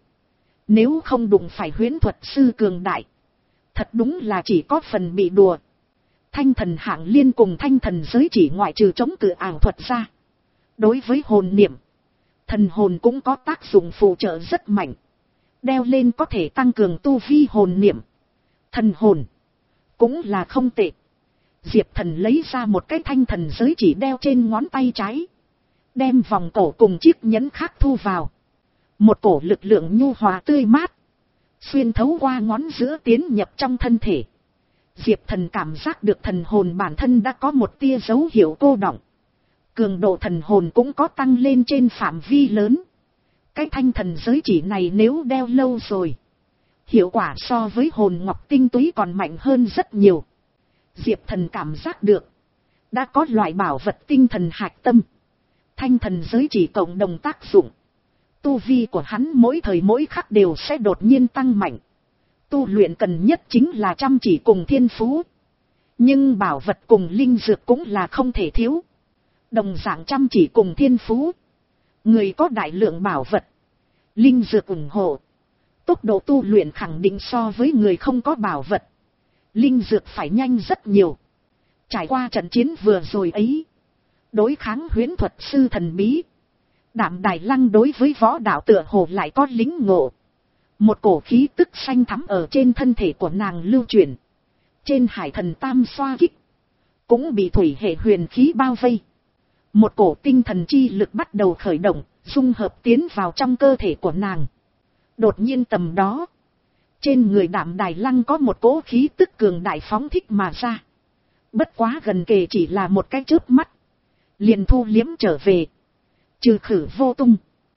Nếu không đụng phải huyễn thuật sư cường đại, thật đúng là chỉ có phần bị đùa. Thanh thần hạng liên cùng thanh thần giới chỉ ngoại trừ chống cự ảo thuật ra, đối với hồn niệm, thần hồn cũng có tác dụng phụ trợ rất mạnh. Đeo lên có thể tăng cường tu vi hồn niệm, thần hồn, cũng là không tệ. Diệp Thần lấy ra một cái thanh thần giới chỉ đeo trên ngón tay trái, đem vòng cổ cùng chiếc nhẫn khác thu vào. Một cổ lực lượng nhu hòa tươi mát, xuyên thấu qua ngón giữa tiến nhập trong thân thể. Diệp Thần cảm giác được thần hồn bản thân đã có một tia dấu hiệu cô đọng. Cường độ thần hồn cũng có tăng lên trên phạm vi lớn. Cái thanh thần giới chỉ này nếu đeo lâu rồi, hiệu quả so với hồn ngọc tinh túy còn mạnh hơn rất nhiều. Diệp Thần cảm giác được, đã có loại bảo vật tinh thần hạch tâm. Thanh thần giới chỉ cộng đồng tác dụng. Tu vi của hắn mỗi thời mỗi khắc đều sẽ đột nhiên tăng mạnh. Tu luyện cần nhất chính là chăm chỉ cùng thiên phú. Nhưng bảo vật cùng linh dược cũng là không thể thiếu. Đồng dạng chăm chỉ cùng thiên phú. Người có đại lượng bảo vật, linh dược ủng hộ, tốc độ tu luyện khẳng định so với người không có bảo vật, linh dược phải nhanh rất nhiều. Trải qua trận chiến vừa rồi ấy, đối kháng huyễn thuật sư thần bí, Đạm Đài Lăng đối với võ đạo tựa hồ lại có lính ngộ. Một cổ khí tức xanh thắm ở trên thân thể của nàng lưu chuyển. Trên hải thần tam xoa kích, cũng bị thủy hệ huyền khí bao vây. Một cổ tinh thần chi lực bắt đầu khởi động, dung hợp tiến vào trong cơ thể của nàng. Đột nhiên tầm đó, trên người Đạm Đài Lăng có một cỗ khí tức cường đại phóng thích mà ra. Bất quá gần kề chỉ là một cái chớp mắt, liền thu liếm trở về, trừ khử vô tung.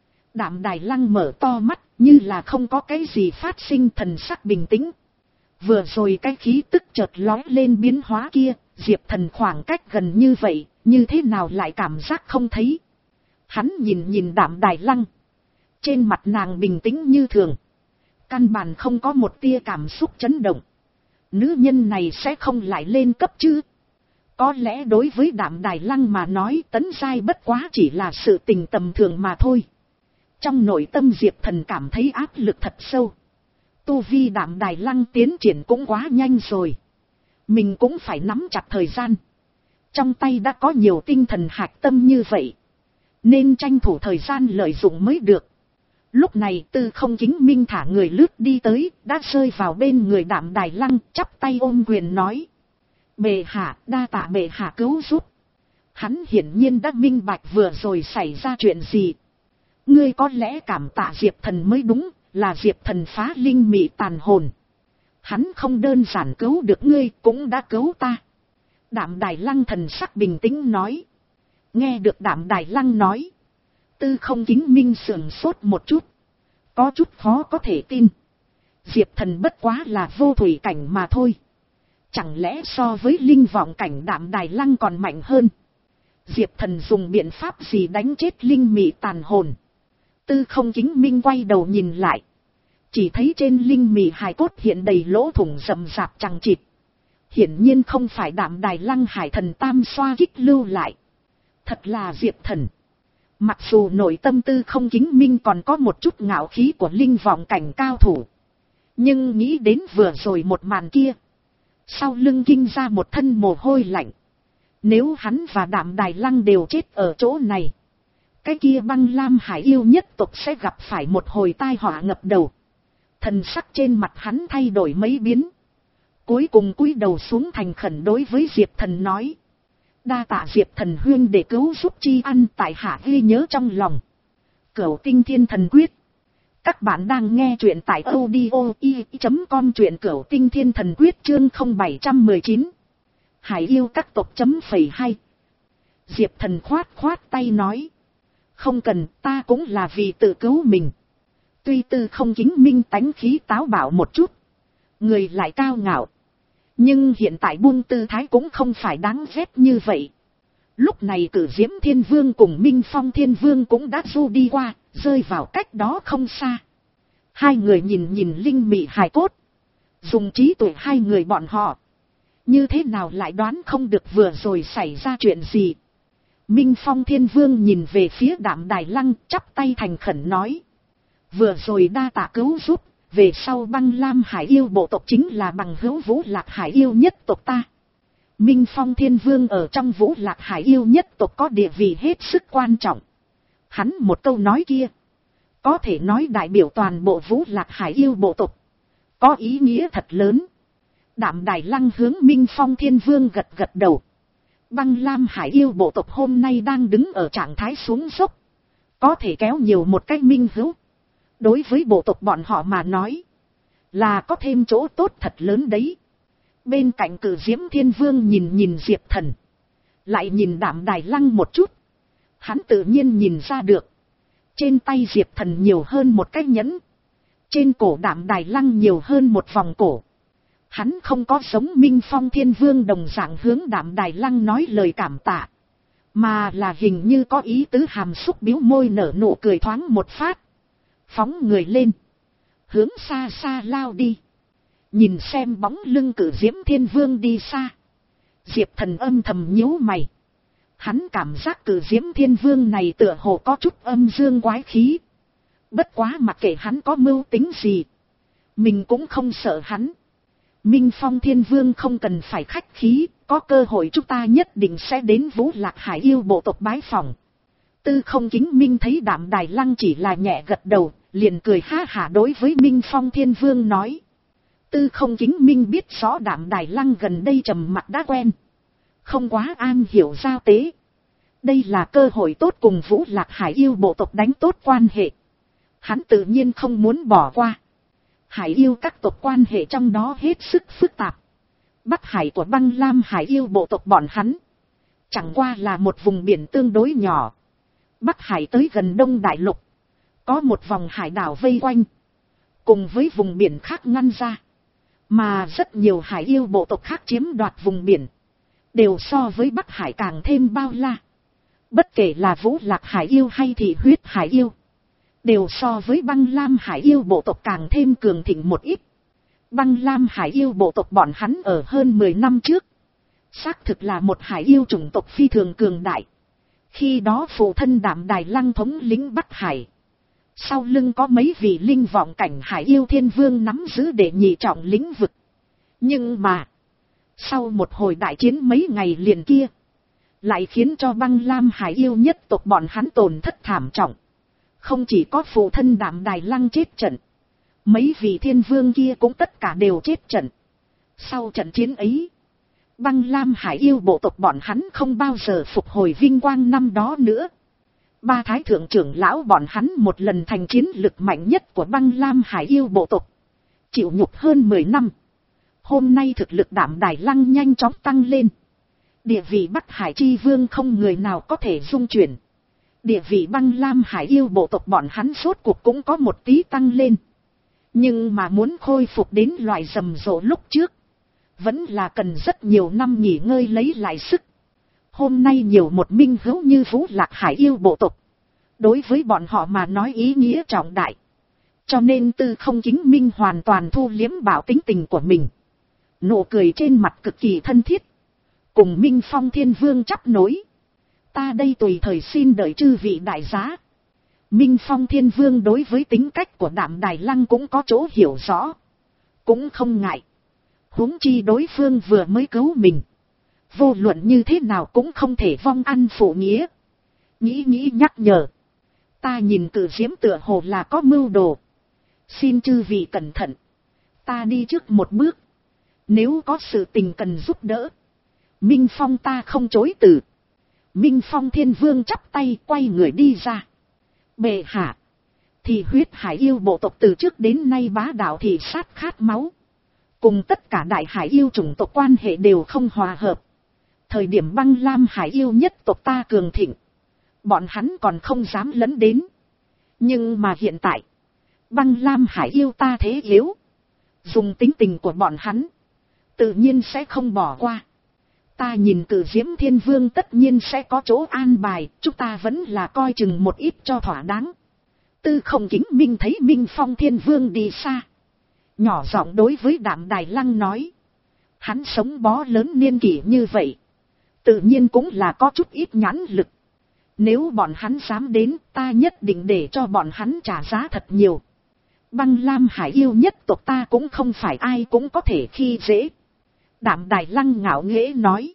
Đạm Đài Lăng mở to mắt, như là không có cái gì phát sinh, thần sắc bình tĩnh. Vừa rồi cái khí tức chợt lói lên biến hóa kia, Diệp Thần khoảng cách gần như vậy, như thế nào lại cảm giác không thấy. Hắn nhìn nhìn Đạm Đài Lăng, trên mặt nàng bình tĩnh như thường, căn bản không có một tia cảm xúc chấn động. Nữ nhân này sẽ không lại lên cấp chứ? Có lẽ đối với Đạm Đài Lăng mà nói, tấn giai bất quá chỉ là sự tình tầm thường mà thôi. Trong nội tâm Diệp Thần cảm thấy áp lực thật sâu. Tu vi Đạm Đài Lăng tiến triển cũng quá nhanh rồi, mình cũng phải nắm chặt thời gian. Trong tay đã có nhiều tinh thần hạch tâm như vậy, nên tranh thủ thời gian lợi dụng mới được. Lúc này Tư Không Chính Minh thả người lướt đi tới, đã rơi vào bên người Đạm Đài Lăng, chắp tay ôm quyền nói. Bệ hạ, đa tạ bệ hạ cứu giúp. Hắn hiển nhiên đã minh bạch vừa rồi xảy ra chuyện gì. Ngươi có lẽ cảm tạ Diệp Thần mới đúng, là Diệp Thần phá linh mị tàn hồn. Hắn không đơn giản cứu được ngươi, cũng đã cứu ta. Đạm Đài Lăng thần sắc bình tĩnh nói. Nghe được Đạm Đài Lăng nói, Tư Không Chính Minh sườn sốt một chút, có chút khó có thể tin. Diệp Thần bất quá là vô thủy cảnh mà thôi, chẳng lẽ so với linh vọng cảnh Đạm Đài Lăng còn mạnh hơn? Diệp Thần dùng biện pháp gì đánh chết linh mị tàn hồn? Tư Không Chính Minh quay đầu nhìn lại, chỉ thấy trên linh mị hài cốt hiện đầy lỗ thủng rậm rạp chằng chịt. Hiển nhiên không phải Đạm Đài Lăng hải thần tam xoa kích lưu lại. Thật là Diệp Thần. Mặc dù nội tâm Tư Không Chính Minh còn có một chút ngạo khí của linh vọng cảnh cao thủ, nhưng nghĩ đến vừa rồi một màn kia, sau lưng kinh ra một thân mồ hôi lạnh. Nếu hắn và Đạm Đài Lăng đều chết ở chỗ này, cái kia Băng Lam Hải yêu nhất tộc sẽ gặp phải một hồi tai họa ngập đầu. Thần sắc trên mặt hắn thay đổi mấy biến, cuối cùng cúi đầu xuống thành khẩn đối với Diệp Thần nói. Đa tạ Diệp Thần huyên để cứu giúp chi ăn, tại hạ ghi nhớ trong lòng. Cửu Tinh Thiên Thần Quyết. Các bạn đang nghe truyện tại audio i chấm com, truyện Cửu Tinh Thiên Thần Quyết chương không bảy một chín. Hải yêu các tộc chấm phẩy hai. Diệp Thần khoát khoát tay nói. Không cần, ta cũng là vì tự cứu mình. Tuy Tư Không Chính Minh tánh khí táo bạo một chút, người lại cao ngạo, nhưng hiện tại buông tư thái cũng không phải đáng ghét như vậy. Lúc này Cử Diễm Thiên Vương cùng Minh Phong Thiên Vương cũng đã du đi qua, rơi vào cách đó không xa. Hai người nhìn nhìn linh mị hài cốt, dùng trí tuệ hai người bọn họ, như thế nào lại đoán không được vừa rồi xảy ra chuyện gì. Minh Phong Thiên Vương nhìn về phía Đạm Đài Lăng, chắp tay thành khẩn nói. Vừa rồi đa tạ cứu giúp, về sau Băng Lam Hải yêu bộ tộc chính là bằng hữu Vũ Lạc Hải yêu nhất tộc ta. Minh Phong Thiên Vương ở trong Vũ Lạc Hải yêu nhất tộc có địa vị hết sức quan trọng. Hắn một câu nói kia, có thể nói đại biểu toàn bộ Vũ Lạc Hải yêu bộ tộc, có ý nghĩa thật lớn. Đạm Đài Lăng hướng Minh Phong Thiên Vương gật gật đầu. Băng Lam Hải yêu bộ tộc hôm nay đang đứng ở trạng thái xuống dốc, có thể kéo nhiều một cái minh hữu, đối với bộ tộc bọn họ mà nói, là có thêm chỗ tốt thật lớn đấy. Bên cạnh Cử Diễm Thiên Vương nhìn nhìn Diệp Thần, lại nhìn Đạm Đài Lăng một chút. Hắn tự nhiên nhìn ra được, trên tay Diệp Thần nhiều hơn một cái nhẫn, trên cổ Đạm Đài Lăng nhiều hơn một vòng cổ. Hắn không có giống Minh Phong Thiên Vương đồng dạng hướng Đạm Đài Lăng nói lời cảm tạ, mà là hình như có ý tứ hàm xúc biếu môi nở nụ cười thoáng một phát, phóng người lên, hướng xa xa lao đi. Nhìn xem bóng lưng Cử Diễm Thiên Vương đi xa, Diệp Thần âm thầm nhíu mày. Hắn cảm giác Cử Diễm Thiên Vương này tựa hồ có chút âm dương quái khí. Bất quá mặc kệ hắn có mưu tính gì, mình cũng không sợ hắn. Minh Phong Thiên Vương không cần phải khách khí, có cơ hội chúng ta nhất định sẽ đến Vũ Lạc Hải yêu bộ tộc bái phỏng. Tư Không Chính Minh thấy Đạm Đài Lăng chỉ là nhẹ gật đầu, liền cười ha hả đối với Minh Phong Thiên Vương nói. Tư Không Chính Minh biết rõ Đạm Đài Lăng gần đây trầm mặt đã quen, không quá an hiểu giao tế. Đây là cơ hội tốt cùng Vũ Lạc Hải yêu bộ tộc đánh tốt quan hệ, hắn tự nhiên không muốn bỏ qua. Hải yêu các tộc quan hệ trong đó hết sức phức tạp. Bắc Hải của Băng Lam Hải yêu bộ tộc bọn hắn chẳng qua là một vùng biển tương đối nhỏ. Bắc Hải tới gần Đông Đại Lục, có một vòng hải đảo vây quanh, cùng với vùng biển khác ngăn ra. Mà rất nhiều hải yêu bộ tộc khác chiếm đoạt vùng biển, đều so với Bắc Hải càng thêm bao la. Bất kể là Vũ Lạc Hải yêu hay Thị Huyết Hải yêu, đều so với Băng Lam Hải yêu bộ tộc càng thêm cường thịnh một ít. Băng Lam Hải yêu bộ tộc bọn hắn ở hơn mười năm trước, xác thực là một hải yêu chủng tộc phi thường cường đại. Khi đó phụ thân Đạm Đài Lăng thống lĩnh Bắc Hải, sau lưng có mấy vị linh vọng cảnh hải yêu thiên vương nắm giữ để nhị trọng lĩnh vực. Nhưng mà, sau một hồi đại chiến mấy ngày liền kia, lại khiến cho Băng Lam Hải yêu nhất tộc bọn hắn tổn thất thảm trọng, Không chỉ có phụ thân Đạm Đài Lăng chết trận, mấy vị thiên vương kia cũng tất cả đều chết trận. Sau trận chiến ấy, Băng Lam Hải yêu bộ tộc bọn hắn không bao giờ phục hồi vinh quang năm đó nữa. Ba thái thượng trưởng lão bọn hắn một lần thành chiến lực mạnh nhất của Băng Lam Hải yêu bộ tộc, chịu nhục hơn mười năm. Hôm nay thực lực Đạm Đài Lăng nhanh chóng tăng lên. Địa vị Bắc Hải chi vương không người nào có thể dung chuyển. Địa vị Băng Lam Hải yêu bộ tộc bọn hắn rốt cuộc cũng có một tí tăng lên. Nhưng mà muốn khôi phục đến loại rầm rộ lúc trước, vẫn là cần rất nhiều năm nghỉ ngơi lấy lại sức. Hôm nay nhiều một minh hữu như Vũ Lạc Hải yêu bộ tộc, đối với bọn họ mà nói ý nghĩa trọng đại. Cho nên Tư Không Chính Minh hoàn toàn thu liếm bảo tính tình của mình. Nụ cười trên mặt cực kỳ thân thiết, cùng Minh Phong Thiên Vương chắp nối. Ta đây tùy thời xin đợi chư vị đại giá. Minh Phong Thiên Vương đối với tính cách của Đạm Đài Lăng cũng có chỗ hiểu rõ, cũng không ngại. Huống chi đối phương vừa mới cứu mình, vô luận như thế nào cũng không thể vong ăn phụ nghĩa. Nghĩ nghĩ nhắc nhở. Ta nhìn Cử Diễm tựa hồ là có mưu đồ. Xin chư vị cẩn thận. Ta đi trước một bước. Nếu có sự tình cần giúp đỡ, Minh Phong ta không chối từ. Minh Phong Thiên Vương chắp tay quay người đi ra. Bệ hạ, thì huyết hải yêu bộ tộc từ trước đến nay bá đạo thị sát khát máu. Cùng tất cả đại hải yêu chủng tộc quan hệ đều không hòa hợp. Thời điểm Băng Lam Hải yêu nhất tộc ta cường thịnh, bọn hắn còn không dám lấn đến. Nhưng mà hiện tại, Băng Lam Hải yêu ta thế yếu. Dùng tính tình của bọn hắn, tự nhiên sẽ không bỏ qua. Ta nhìn Cử Diễm Thiên Vương tất nhiên sẽ có chỗ an bài, chúng ta vẫn là coi chừng một ít cho thỏa đáng. Tư Không Chính Minh thấy Minh Phong Thiên Vương đi xa, nhỏ giọng đối với Đạm Đài Lăng nói. Hắn sống bó lớn niên kỷ như vậy, tự nhiên cũng là có chút ít nhãn lực. Nếu bọn hắn dám đến, ta nhất định để cho bọn hắn trả giá thật nhiều. Băng Lam Hải yêu nhất tộc ta cũng không phải ai cũng có thể khi dễ. Đạm Đài Lăng ngạo nghễ nói,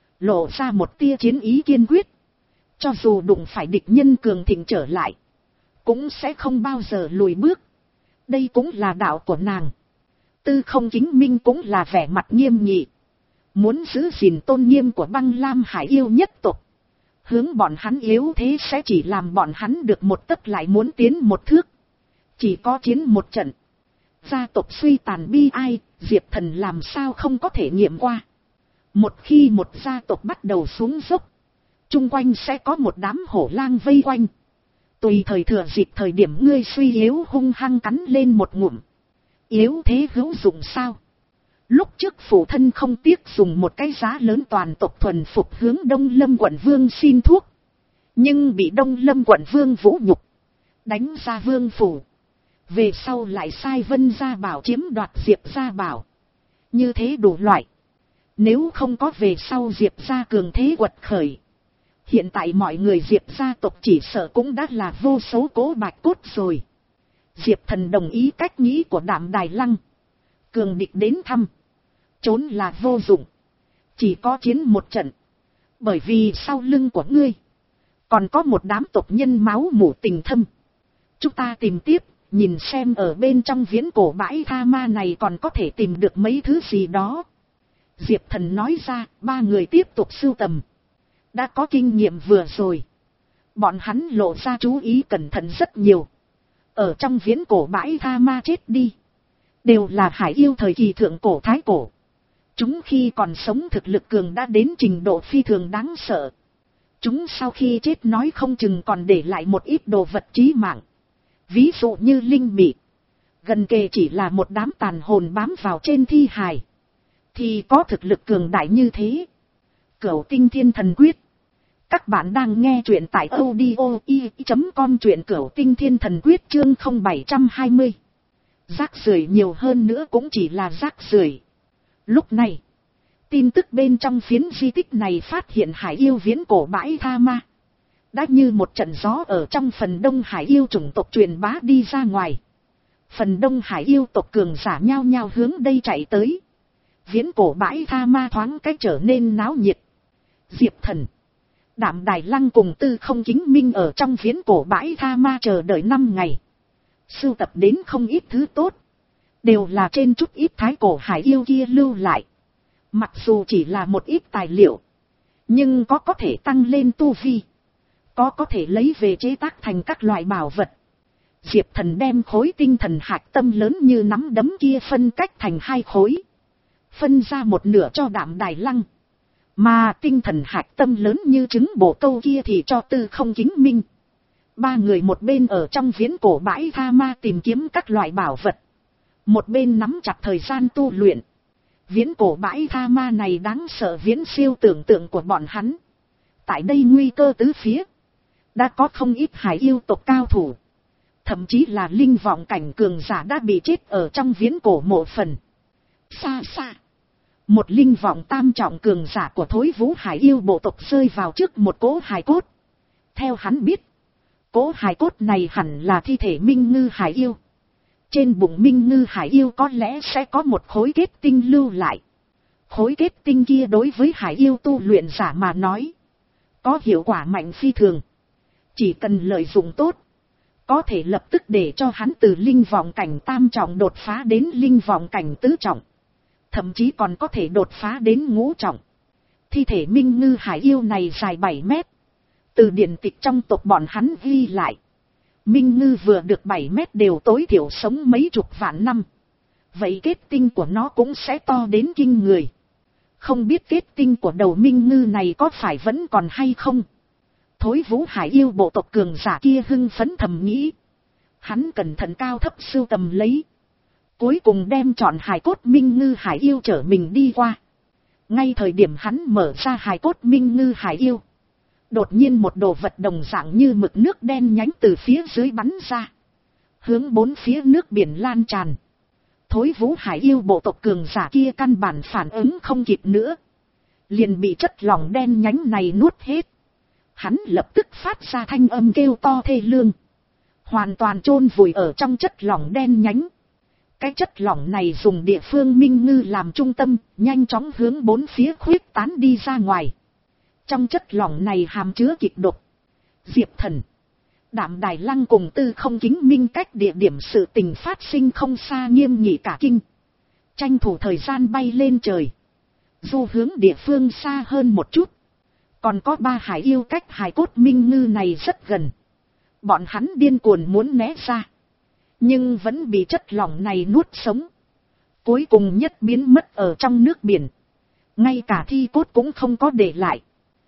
lộ ra một tia chiến ý kiên quyết. Cho dù đụng phải địch nhân cường thịnh trở lại, cũng sẽ không bao giờ lùi bước. Đây cũng là đạo của nàng. Tư Không Chính Minh cũng là vẻ mặt nghiêm nghị, muốn giữ gìn tôn nghiêm của Băng Lam Hải yêu nhất tộc. Hướng bọn hắn yếu thế sẽ chỉ làm bọn hắn được một tấc lại muốn tiến một thước. Chỉ có chiến một trận, gia tộc suy tàn bi ai, Diệp Thần làm sao không có thể nghiệm qua. Một khi một gia tộc bắt đầu xuống dốc, chung quanh sẽ có một đám hổ lang vây quanh. Tùy thời thừa dịp thời điểm ngươi suy yếu hung hăng cắn lên một ngụm. Yếu thế hữu dụng sao? Lúc trước phụ thân không tiếc dùng một cái giá lớn toàn tộc thuần phục hướng Đông Lâm quận vương xin thuốc. Nhưng bị Đông Lâm quận vương vũ nhục, đánh ra vương phủ. Về sau lại sai Vân Gia Bảo chiếm đoạt Diệp Gia Bảo. Như thế đủ loại. Nếu không có về sau Diệp Gia cường thế quật khởi, hiện tại mọi người Diệp gia tộc chỉ sợ cũng đã là vô số cố bạch cốt rồi. Diệp Thần đồng ý cách nghĩ của Đạm Đài Lăng. Cường địch đến thăm, trốn là vô dụng, chỉ có chiến một trận. Bởi vì sau lưng của ngươi còn có một đám tộc nhân máu mủ tình thâm. Chúng ta tìm tiếp, nhìn xem ở bên trong viễn cổ bãi tha ma này còn có thể tìm được mấy thứ gì đó. Diệp Thần nói ra, ba người tiếp tục sưu tầm. Đã có kinh nghiệm vừa rồi, bọn hắn lộ ra chú ý cẩn thận rất nhiều. Ở trong viễn cổ bãi tha ma chết đi, đều là hải yêu thời kỳ thượng cổ thái cổ. Chúng khi còn sống thực lực cường đã đến trình độ phi thường đáng sợ. Chúng sau khi chết nói không chừng còn để lại một ít đồ vật chí mạng. Ví dụ như linh mị, gần kề chỉ là một đám tàn hồn bám vào trên thi hài, thì có thực lực cường đại như thế. Cửu Tinh Thiên Thần Quyết. Các bạn đang nghe truyện tại audio i chấm com, truyện Cửu Tinh Thiên Thần Quyết chương không bảy hai mươi. Rác rưởi nhiều hơn nữa cũng chỉ là rác rưởi. Lúc này, tin tức bên trong phiến di tích này phát hiện hải yêu viễn cổ bãi tha ma. Đã như một trận gió ở trong phần đông hải yêu chủng tộc truyền bá đi ra ngoài. Phần đông hải yêu tộc cường giả nhao nhao hướng đây chạy tới. Viễn cổ bãi tha ma thoáng cách trở nên náo nhiệt. Diệp Thần, Đạm Đài Lăng cùng Tư Không Kính Minh ở trong viễn cổ bãi tha ma chờ đợi năm ngày. Sưu tập đến không ít thứ tốt. Đều là trên chút ít thái cổ hải yêu kia lưu lại. Mặc dù chỉ là một ít tài liệu. Nhưng có có thể tăng lên tu vi. Có có thể lấy về chế tác thành các loại bảo vật. Diệp Thần đem khối tinh thần hạch tâm lớn như nắm đấm kia phân cách thành hai khối. Phân ra một nửa cho Đạm Đài Lăng. Mà tinh thần hạch tâm lớn như trứng bổ câu kia thì cho Tư Không Kính Minh. Ba người một bên ở trong viễn cổ bãi tha ma tìm kiếm các loại bảo vật. Một bên nắm chặt thời gian tu luyện. Viễn cổ bãi tha ma này đáng sợ viễn siêu tưởng tượng của bọn hắn. Tại đây nguy cơ tứ phía. Đã có không ít hải yêu tộc cao thủ. Thậm chí là linh vọng cảnh cường giả đã bị chết ở trong viễn cổ mộ phần. Xa xa. Một linh vọng tam trọng cường giả của Thối Vũ hải yêu bộ tộc rơi vào trước một cỗ hài cốt. Theo hắn biết. Cỗ hài cốt này hẳn là thi thể Minh Ngư hải yêu. Trên bụng Minh Ngư hải yêu có lẽ sẽ có một khối kết tinh lưu lại. Khối kết tinh kia đối với hải yêu tu luyện giả mà nói. Có hiệu quả mạnh phi thường. Chỉ cần lợi dụng tốt. Có thể lập tức để cho hắn từ linh vọng cảnh tam trọng đột phá đến linh vọng cảnh tứ trọng. Thậm chí còn có thể đột phá đến ngũ trọng. Thi thể Minh Ngư hải yêu này dài bảy mét. Từ điển tịch trong tộc bọn hắn ghi lại. Minh Ngư vừa được bảy mét đều tối thiểu sống mấy chục vạn năm. Vậy kết tinh của nó cũng sẽ to đến kinh người. Không biết kết tinh của đầu Minh Ngư này có phải vẫn còn hay không? Thối Vũ hải yêu bộ tộc cường giả kia hưng phấn thầm nghĩ. Hắn cẩn thận cao thấp sưu tầm lấy. Cuối cùng đem chọn hài cốt Minh Ngư hải yêu chở mình đi qua. Ngay thời điểm hắn mở ra hài cốt Minh Ngư hải yêu. Đột nhiên một đồ vật đồng dạng như mực nước đen nhánh từ phía dưới bắn ra. Hướng bốn phía nước biển lan tràn. Thối Vũ hải yêu bộ tộc cường giả kia căn bản phản ứng không kịp nữa. Liền bị chất lỏng đen nhánh này nuốt hết. Hắn lập tức phát ra thanh âm kêu to thê lương. Hoàn toàn chôn vùi ở trong chất lỏng đen nhánh. Cái chất lỏng này dùng địa phương Minh Ngư làm trung tâm, nhanh chóng hướng bốn phía khuyết tán đi ra ngoài. Trong chất lỏng này hàm chứa kịch độc. Diệp Thần, Đạm Đài Lăng cùng Tư Không Kính Minh cách địa điểm sự tình phát sinh không xa nghiêm nghị cả kinh. Tranh thủ thời gian bay lên trời. Du hướng địa phương xa hơn một chút. Còn có ba hải yêu cách hải cốt Minh Ngư này rất gần. Bọn hắn điên cuồng muốn né ra. Nhưng vẫn bị chất lỏng này nuốt sống. Cuối cùng nhất biến mất ở trong nước biển. Ngay cả thi cốt cũng không có để lại.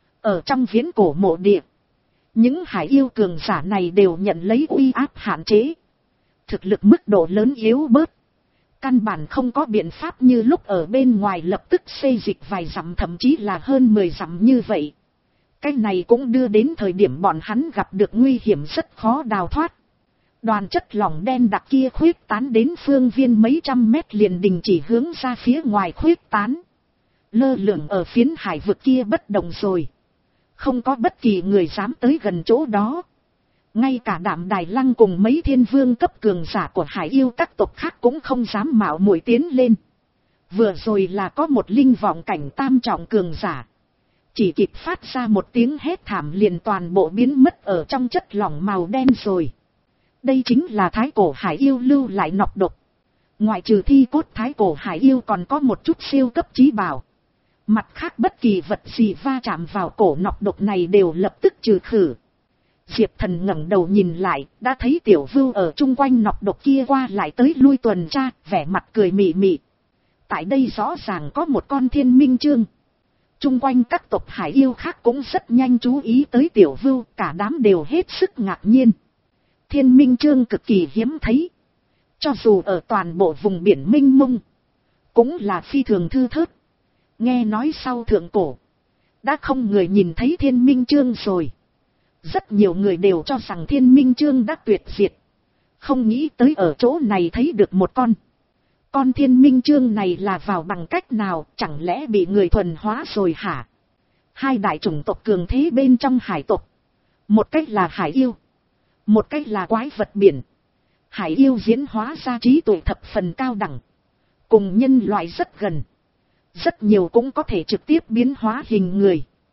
Ở trong viễn cổ mộ địa. Những hải yêu cường giả này đều nhận lấy uy áp hạn chế. Thực lực mức độ lớn yếu bớt. Căn bản không có biện pháp như lúc ở bên ngoài lập tức xây dịch vài dặm thậm chí là hơn mười dặm như vậy. Cái này cũng đưa đến thời điểm bọn hắn gặp được nguy hiểm rất khó đào thoát. Đoàn chất lỏng đen đặc kia khuyết tán đến phương viên mấy trăm mét liền đình chỉ hướng ra phía ngoài khuyết tán. Lơ lửng ở phiến hải vực kia bất động rồi. Không có bất kỳ người dám tới gần chỗ đó. Ngay cả Đạm Đài Lăng cùng mấy thiên vương cấp cường giả của hải yêu các tộc khác cũng không dám mạo muội tiến lên. Vừa rồi là có một linh vọng cảnh tam trọng cường giả. Chỉ kịp phát ra một tiếng hét thảm liền toàn bộ biến mất ở trong chất lỏng màu đen rồi. Đây chính là thái cổ hải yêu lưu lại nọc độc. Ngoại trừ thi cốt thái cổ hải yêu còn có một chút siêu cấp chí bảo. Mặt khác bất kỳ vật gì va chạm vào cổ nọc độc này đều lập tức trừ khử. Diệp Thần ngẩng đầu nhìn lại, đã thấy Tiểu Vưu ở chung quanh nọc độc kia qua lại tới lui tuần tra, vẻ mặt cười mị mị. Tại đây rõ ràng có một con thiên minh chương. Chung quanh các tộc hải yêu khác cũng rất nhanh chú ý tới Tiểu Vưu, cả đám đều hết sức ngạc nhiên. Thiên minh chương cực kỳ hiếm thấy. Cho dù ở toàn bộ vùng biển mênh mông, cũng là phi thường thư thớt. Nghe nói sau thượng cổ, đã không người nhìn thấy thiên minh chương rồi. Rất nhiều người đều cho rằng thiên minh chương đã tuyệt diệt. Không nghĩ tới ở chỗ này thấy được một con. Con thiên minh chương này là vào bằng cách nào, chẳng lẽ bị người thuần hóa rồi hả? Hai đại chủng tộc cường thế bên trong hải tộc. Một cách là hải yêu. Một cách là quái vật biển. Hải yêu diễn hóa ra trí tuệ thập phần cao đẳng. Cùng nhân loại rất gần. Rất nhiều cũng có thể trực tiếp biến hóa hình người.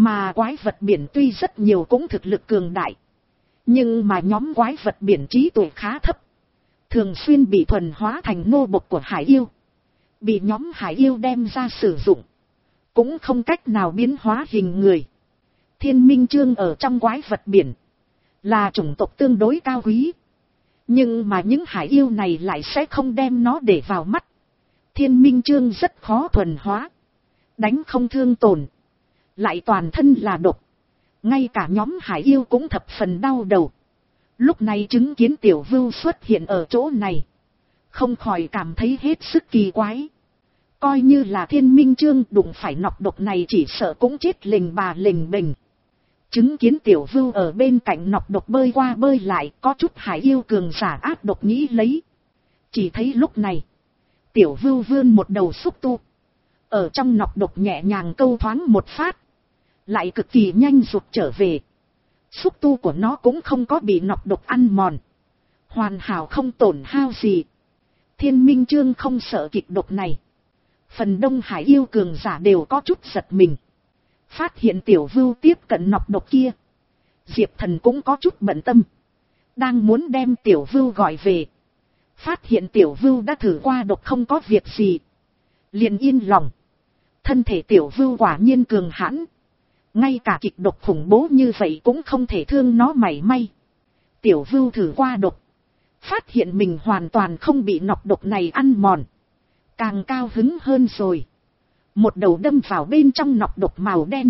Mà quái vật biển tuy rất nhiều cũng thực lực cường đại. Nhưng mà nhóm quái vật biển trí tuệ khá thấp. Thường xuyên bị thuần hóa thành nô bộc của hải yêu. Bị nhóm hải yêu đem ra sử dụng. Cũng không cách nào biến hóa hình người. Thiên minh chương ở trong quái vật biển. Là chủng tộc tương đối cao quý. Nhưng mà những hải yêu này lại sẽ không đem nó để vào mắt. Thiên minh chương rất khó thuần hóa. Đánh không thương tổn. Lại toàn thân là độc. Ngay cả nhóm hải yêu cũng thập phần đau đầu. Lúc này chứng kiến tiểu vưu xuất hiện ở chỗ này. Không khỏi cảm thấy hết sức kỳ quái. Coi như là thiên minh chương đụng phải nọc độc này chỉ sợ cũng chết lình bà lình bình. Chứng kiến tiểu vưu ở bên cạnh nọc độc bơi qua bơi lại, có chút hải yêu cường giả áp độc nghĩ lấy. Chỉ thấy lúc này, tiểu vưu vươn một đầu xúc tu. Ở trong nọc độc nhẹ nhàng câu thoáng một phát. Lại cực kỳ nhanh rụt trở về. Xúc tu của nó cũng không có bị nọc độc ăn mòn. Hoàn hảo không tổn hao gì. Thiên minh chương không sợ kịch độc này. Phần đông hải yêu cường giả đều có chút giật mình. Phát hiện tiểu vưu tiếp cận nọc độc kia. Diệp Thần cũng có chút bận tâm. Đang muốn đem tiểu vưu gọi về. Phát hiện tiểu vưu đã thử qua độc không có việc gì. Liền yên lòng. Thân thể tiểu vưu quả nhiên cường hãn. Ngay cả kịch độc khủng bố như vậy cũng không thể thương nó mảy may. Tiểu vưu thử qua độc. Phát hiện mình hoàn toàn không bị nọc độc này ăn mòn. Càng cao hứng hơn rồi. Một đầu đâm vào bên trong nọc độc màu đen.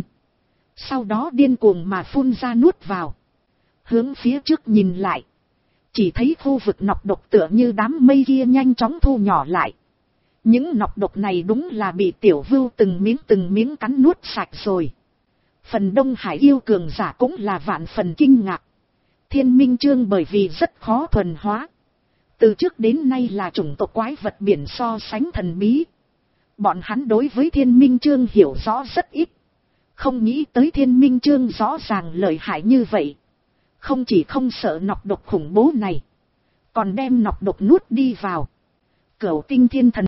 Sau đó điên cuồng mà phun ra nuốt vào. Hướng phía trước nhìn lại. Chỉ thấy khu vực nọc độc tựa như đám mây kia nhanh chóng thu nhỏ lại. Những nọc độc này đúng là bị tiểu vưu từng miếng từng miếng cắn nuốt sạch rồi. Phần đông hải yêu cường giả cũng là vạn phần kinh ngạc. Thiên minh chương bởi vì rất khó thuần hóa. Từ trước đến nay là chủng tộc quái vật biển so sánh thần bí. Bọn hắn đối với thiên minh chương hiểu rõ rất ít. Không nghĩ tới thiên minh chương rõ ràng lợi hại như vậy. Không chỉ không sợ nọc độc khủng bố này. Còn đem nọc độc nuốt đi vào. Cửu tinh thiên thần.